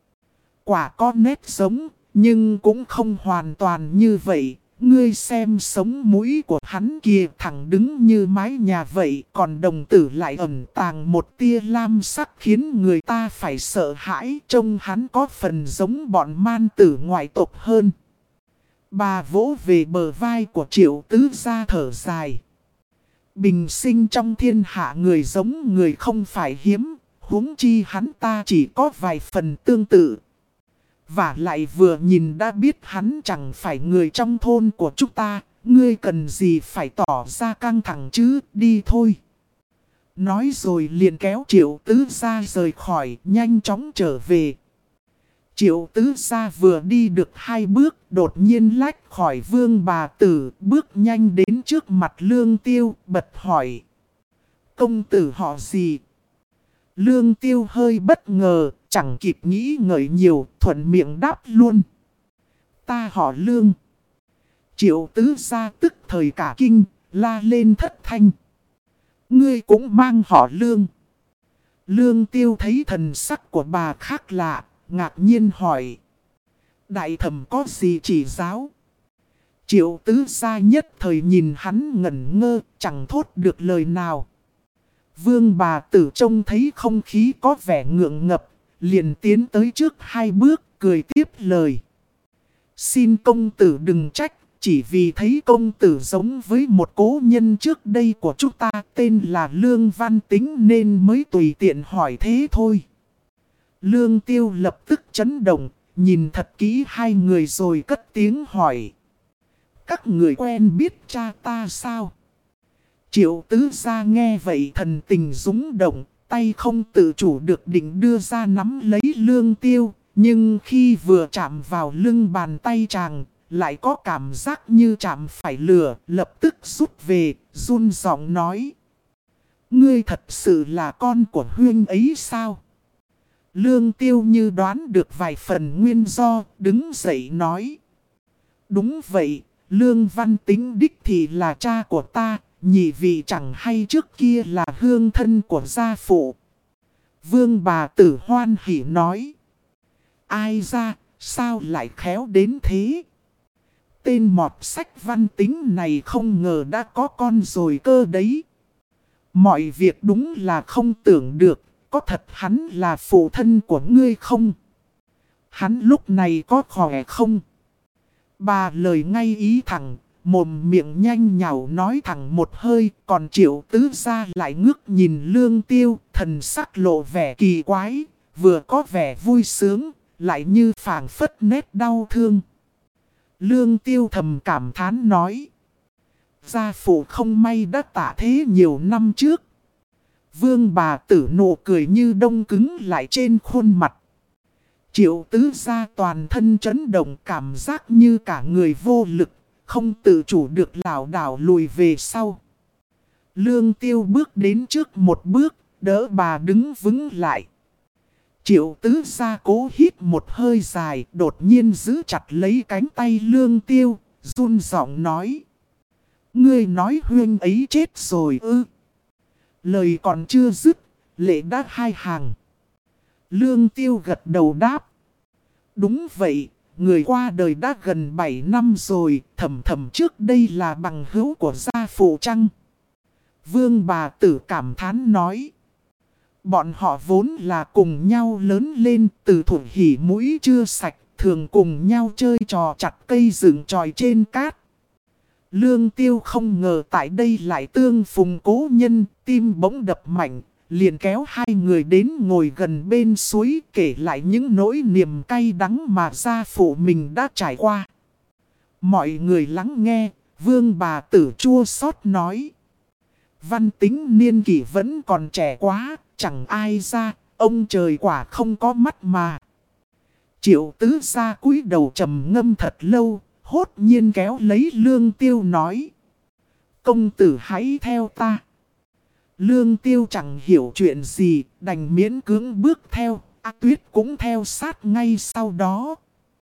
Quả có nét giống, nhưng cũng không hoàn toàn như vậy. Ngươi xem sống mũi của hắn kia thẳng đứng như mái nhà vậy. Còn đồng tử lại ẩn tàng một tia lam sắc khiến người ta phải sợ hãi. Trông hắn có phần giống bọn man tử ngoại tộc hơn. Bà vỗ về bờ vai của Triệu Tứ Gia thở dài. Bình sinh trong thiên hạ người giống người không phải hiếm. Huống chi hắn ta chỉ có vài phần tương tự. Và lại vừa nhìn đã biết hắn chẳng phải người trong thôn của chúng ta. Ngươi cần gì phải tỏ ra căng thẳng chứ, đi thôi. Nói rồi liền kéo Triệu Tứ Gia rời khỏi, nhanh chóng trở về. Triệu Tứ Gia vừa đi được 2 bước, đột nhiên lách khỏi Vương Bà Tử, bước nhanh đến trước mặt Lương Tiêu, bật hỏi. Công tử họ gì? Lương Tiêu hơi bất ngờ, chẳng kịp nghĩ ngợi nhiều, thuận miệng đáp luôn. Ta họ Lương. Triệu Tứ Gia tức thời cả kinh, la lên thất thanh. Ngươi cũng mang họ Lương. Lương Tiêu thấy thần sắc của bà khác lạ, ngạc nhiên hỏi. Đại thẩm có gì chỉ giáo? Triệu Tứ Gia nhất thời nhìn hắn ngẩn ngơ, chẳng thốt được lời nào. Vương Bà Tử trông thấy không khí có vẻ ngượng ngập, liền tiến tới trước 2 bước, cười tiếp lời. Xin công tử đừng trách, chỉ vì thấy công tử giống với một cố nhân trước đây của chúng ta tên là Lương Văn Tính nên mới tùy tiện hỏi thế thôi. Lương Tiêu lập tức chấn động, nhìn thật kỹ 2 người rồi cất tiếng hỏi. Các người quen biết cha ta sao? Triệu Tứ Gia nghe vậy thần tình rúng động, tay không tự chủ được định đưa ra nắm lấy Lương Tiêu. Nhưng khi vừa chạm vào lưng bàn tay chàng, lại có cảm giác như chạm phải lửa, lập tức rút về, run giọng nói. Ngươi thật sự là con của huynh ấy sao? Lương Tiêu như đoán được vài phần nguyên do, đứng dậy nói. Đúng vậy, Lương Văn Tính đích thì là cha của ta, nhị vị chẳng hay trước kia là hương thân của gia phụ. Vương Bà Tử hoan hỉ nói. Ai ra, sao lại khéo đến thế? Tên mọt sách Văn Tính này không ngờ đã có con rồi cơ đấy. Mọi việc đúng là không tưởng được, có thật hắn là phụ thân của ngươi không? Hắn lúc này có khỏe không? Bà lời ngay ý thẳng, mồm miệng nhanh nhảu nói thẳng một hơi, còn Triệu Tứ Gia lại ngước nhìn Lương Tiêu, thần sắc lộ vẻ kỳ quái, vừa có vẻ vui sướng, lại như phảng phất nét đau thương. Lương Tiêu thầm cảm thán nói. Gia phụ không may đã tả thế nhiều năm trước. Vương Bà Tử nụ cười như đông cứng lại trên khuôn mặt. Triệu Tứ Gia toàn thân chấn động, cảm giác như cả người vô lực, không tự chủ được lảo đảo lùi về sau. Lương Tiêu bước đến trước một bước, đỡ bà đứng vững lại. Triệu Tứ Gia cố hít một hơi dài, đột nhiên giữ chặt lấy cánh tay Lương Tiêu, run giọng nói. Ngươi nói huynh ấy chết rồi ư? Lời còn chưa dứt, lệ đã 2 hàng. Lương Tiêu gật đầu đáp. Đúng vậy, người qua đời đã gần 7 năm rồi, thầm trước đây là bằng hữu của gia phụ chăng? Vương Bà Tử cảm thán nói. Bọn họ vốn là cùng nhau lớn lên, từ thuở hỉ mũi chưa sạch, thường cùng nhau chơi trò chặt cây rừng tròi trên cát. Lương Tiêu không ngờ tại đây lại tương phùng cố nhân, tim bỗng đập mạnh, liền kéo 2 người đến ngồi gần bên suối, kể lại những nỗi niềm cay đắng mà gia phụ mình đã trải qua. Mọi người lắng nghe, Vương Bà Tử chua xót nói. Văn Tính niên kỷ vẫn còn trẻ quá, chẳng ai ra, ông trời quả không có mắt mà. Triệu Tứ Gia cúi đầu trầm ngâm thật lâu, hốt nhiên kéo lấy Lương Tiêu nói. Công tử hãy theo ta. Lương Tiêu chẳng hiểu chuyện gì, đành miễn cưỡng bước theo, Tuyết cũng theo sát ngay sau đó.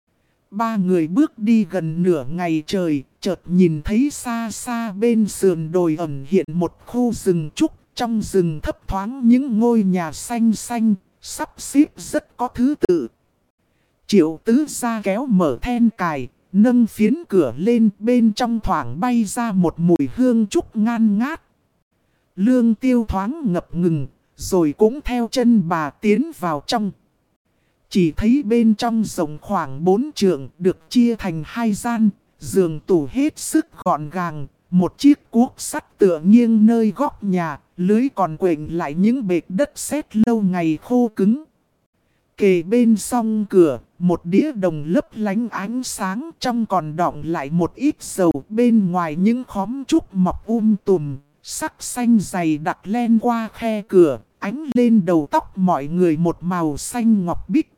3 người bước đi gần nửa ngày trời, chợt nhìn thấy xa xa bên sườn đồi ẩn hiện một khu rừng trúc, Trong rừng thấp thoáng những ngôi nhà xanh xanh, sắp xếp rất có thứ tự. Triệu tứ gia kéo mở then cài, nâng phiến cửa lên, bên trong thoảng bay ra một mùi hương trúc ngan ngát. Lương Tiêu thoáng ngập ngừng, rồi cũng theo chân bà tiến vào trong. Chỉ thấy bên trong rộng khoảng 4 trượng, được chia thành 2 gian, giường tủ hết sức gọn gàng. Một chiếc cuốc sắt tựa nghiêng nơi góc nhà, lưới còn quệnh lại những bệt đất sét lâu ngày khô cứng. Kề bên song cửa, một đĩa đồng lấp lánh ánh sáng, trong còn đọng lại một ít dầu. Bên ngoài những khóm trúc mọc tùm, sắc xanh dày đặc len qua khe cửa, ánh lên đầu tóc mọi người một màu xanh ngọc bích.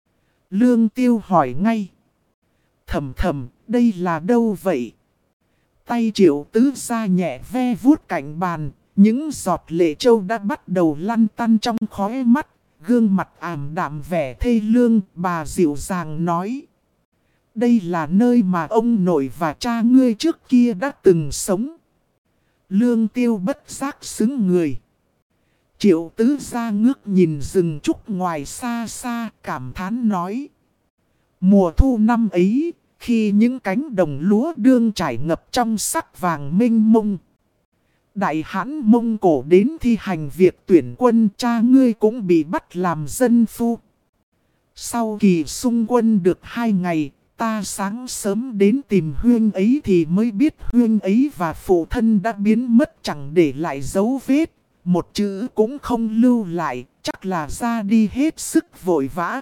Lương Tiêu hỏi ngay: Thầm thầm, đây là đâu vậy? Tay Triệu tứ gia nhẹ ve vuốt cạnh bàn, những giọt lệ trâu đã bắt đầu lăn tăn trong khóe mắt, gương mặt ảm đạm vẻ thê lương. Bà dịu dàng nói: Đây là nơi mà ông nội và cha ngươi trước kia đã từng sống. Lương Tiêu bất giác xứng người. Triệu tứ gia ngước nhìn rừng trúc ngoài xa xa, cảm thán nói: Mùa thu năm ấy, khi những cánh đồng lúa đương trải ngập trong sắc vàng mênh mông, Đại Hãn Mông Cổ đến thi hành việc tuyển quân, cha ngươi cũng bị bắt làm dân phu. Sau kỳ xung quân được 2 ngày, ta sáng sớm đến tìm huynh ấy thì mới biết huynh ấy và phụ thân đã biến mất chẳng để lại dấu vết. Một chữ cũng không lưu lại, chắc là ra đi hết sức vội vã.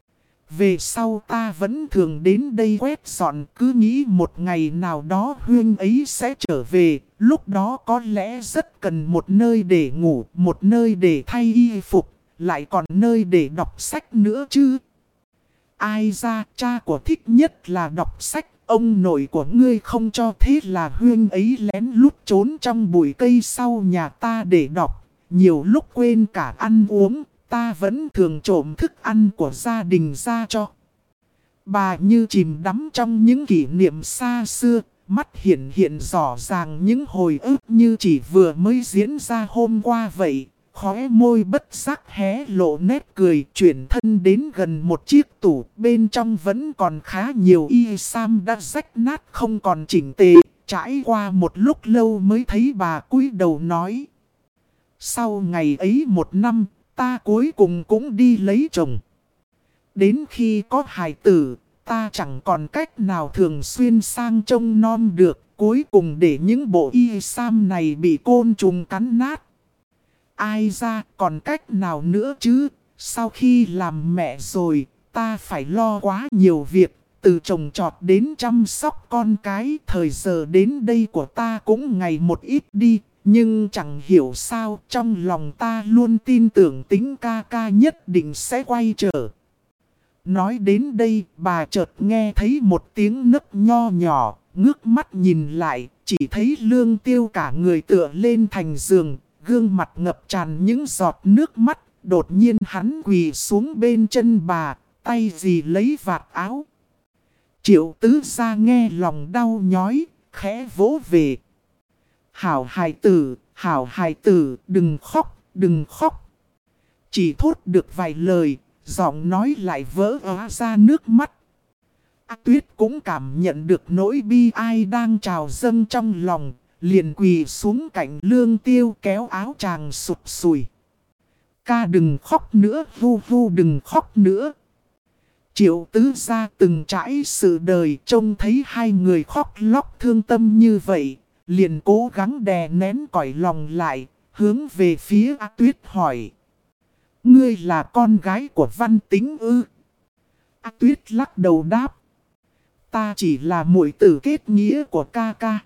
Về sau ta vẫn thường đến đây quét dọn, cứ nghĩ một ngày nào đó huynh ấy sẽ trở về. Lúc đó có lẽ rất cần một nơi để ngủ, một nơi để thay y phục, lại còn nơi để đọc sách nữa chứ. Ai ra, cha của thích nhất là đọc sách, ông nội của ngươi không cho, thế là huynh ấy lén lút trốn trong bụi cây sau nhà ta để đọc. Nhiều lúc quên cả ăn uống, ta vẫn thường trộm thức ăn của gia đình ra cho. Bà như chìm đắm trong những kỷ niệm xa xưa, mắt hiện rõ ràng những hồi ức như chỉ vừa mới diễn ra hôm qua vậy. Khóe môi bất giác hé lộ nét cười, chuyển thân đến gần một chiếc tủ, bên trong vẫn còn khá nhiều y sam đã rách nát không còn chỉnh tề. Trải qua một lúc lâu mới thấy bà cúi đầu nói: Sau ngày ấy 1 năm, ta cuối cùng cũng đi lấy chồng. Đến khi có hài tử, ta chẳng còn cách nào thường xuyên sang trông nom được, cuối cùng để những bộ y sam này bị côn trùng cắn nát. Ai ra, còn cách nào nữa chứ? Sau khi làm mẹ rồi, ta phải lo quá nhiều việc, từ trồng trọt đến chăm sóc con cái. Thời giờ đến đây của ta cũng ngày một ít đi, nhưng chẳng hiểu sao trong lòng ta luôn tin tưởng Tính ca ca nhất định sẽ quay trở. Nói đến đây, bà chợt nghe thấy một tiếng nấc nho nhỏ, ngước mắt nhìn lại, chỉ thấy Lương Tiêu cả người tựa lên thành giường, gương mặt ngập tràn những giọt nước mắt. Đột nhiên hắn quỳ xuống bên chân bà, tay dì lấy vạt áo. Triệu tứ gia nghe lòng đau nhói, khẽ vỗ về. Hảo hài tử, đừng khóc, đừng khóc. Chỉ thốt được vài lời, giọng nói lại vỡ òa ra nước mắt. A Tuyết cũng cảm nhận được nỗi bi ai đang trào dâng trong lòng, liền quỳ xuống cạnh Lương Tiêu kéo áo chàng sụp sùi. Ca đừng khóc nữa, vu vu đừng khóc nữa. Triệu tứ gia từng trải sự đời, trông thấy hai người khóc lóc thương tâm như vậy, liền cố gắng đè nén cõi lòng lại, hướng về phía A Tuyết hỏi: Ngươi là con gái của Văn Tính ư? A Tuyết lắc đầu đáp: Ta chỉ là muội tử kết nghĩa của ca ca.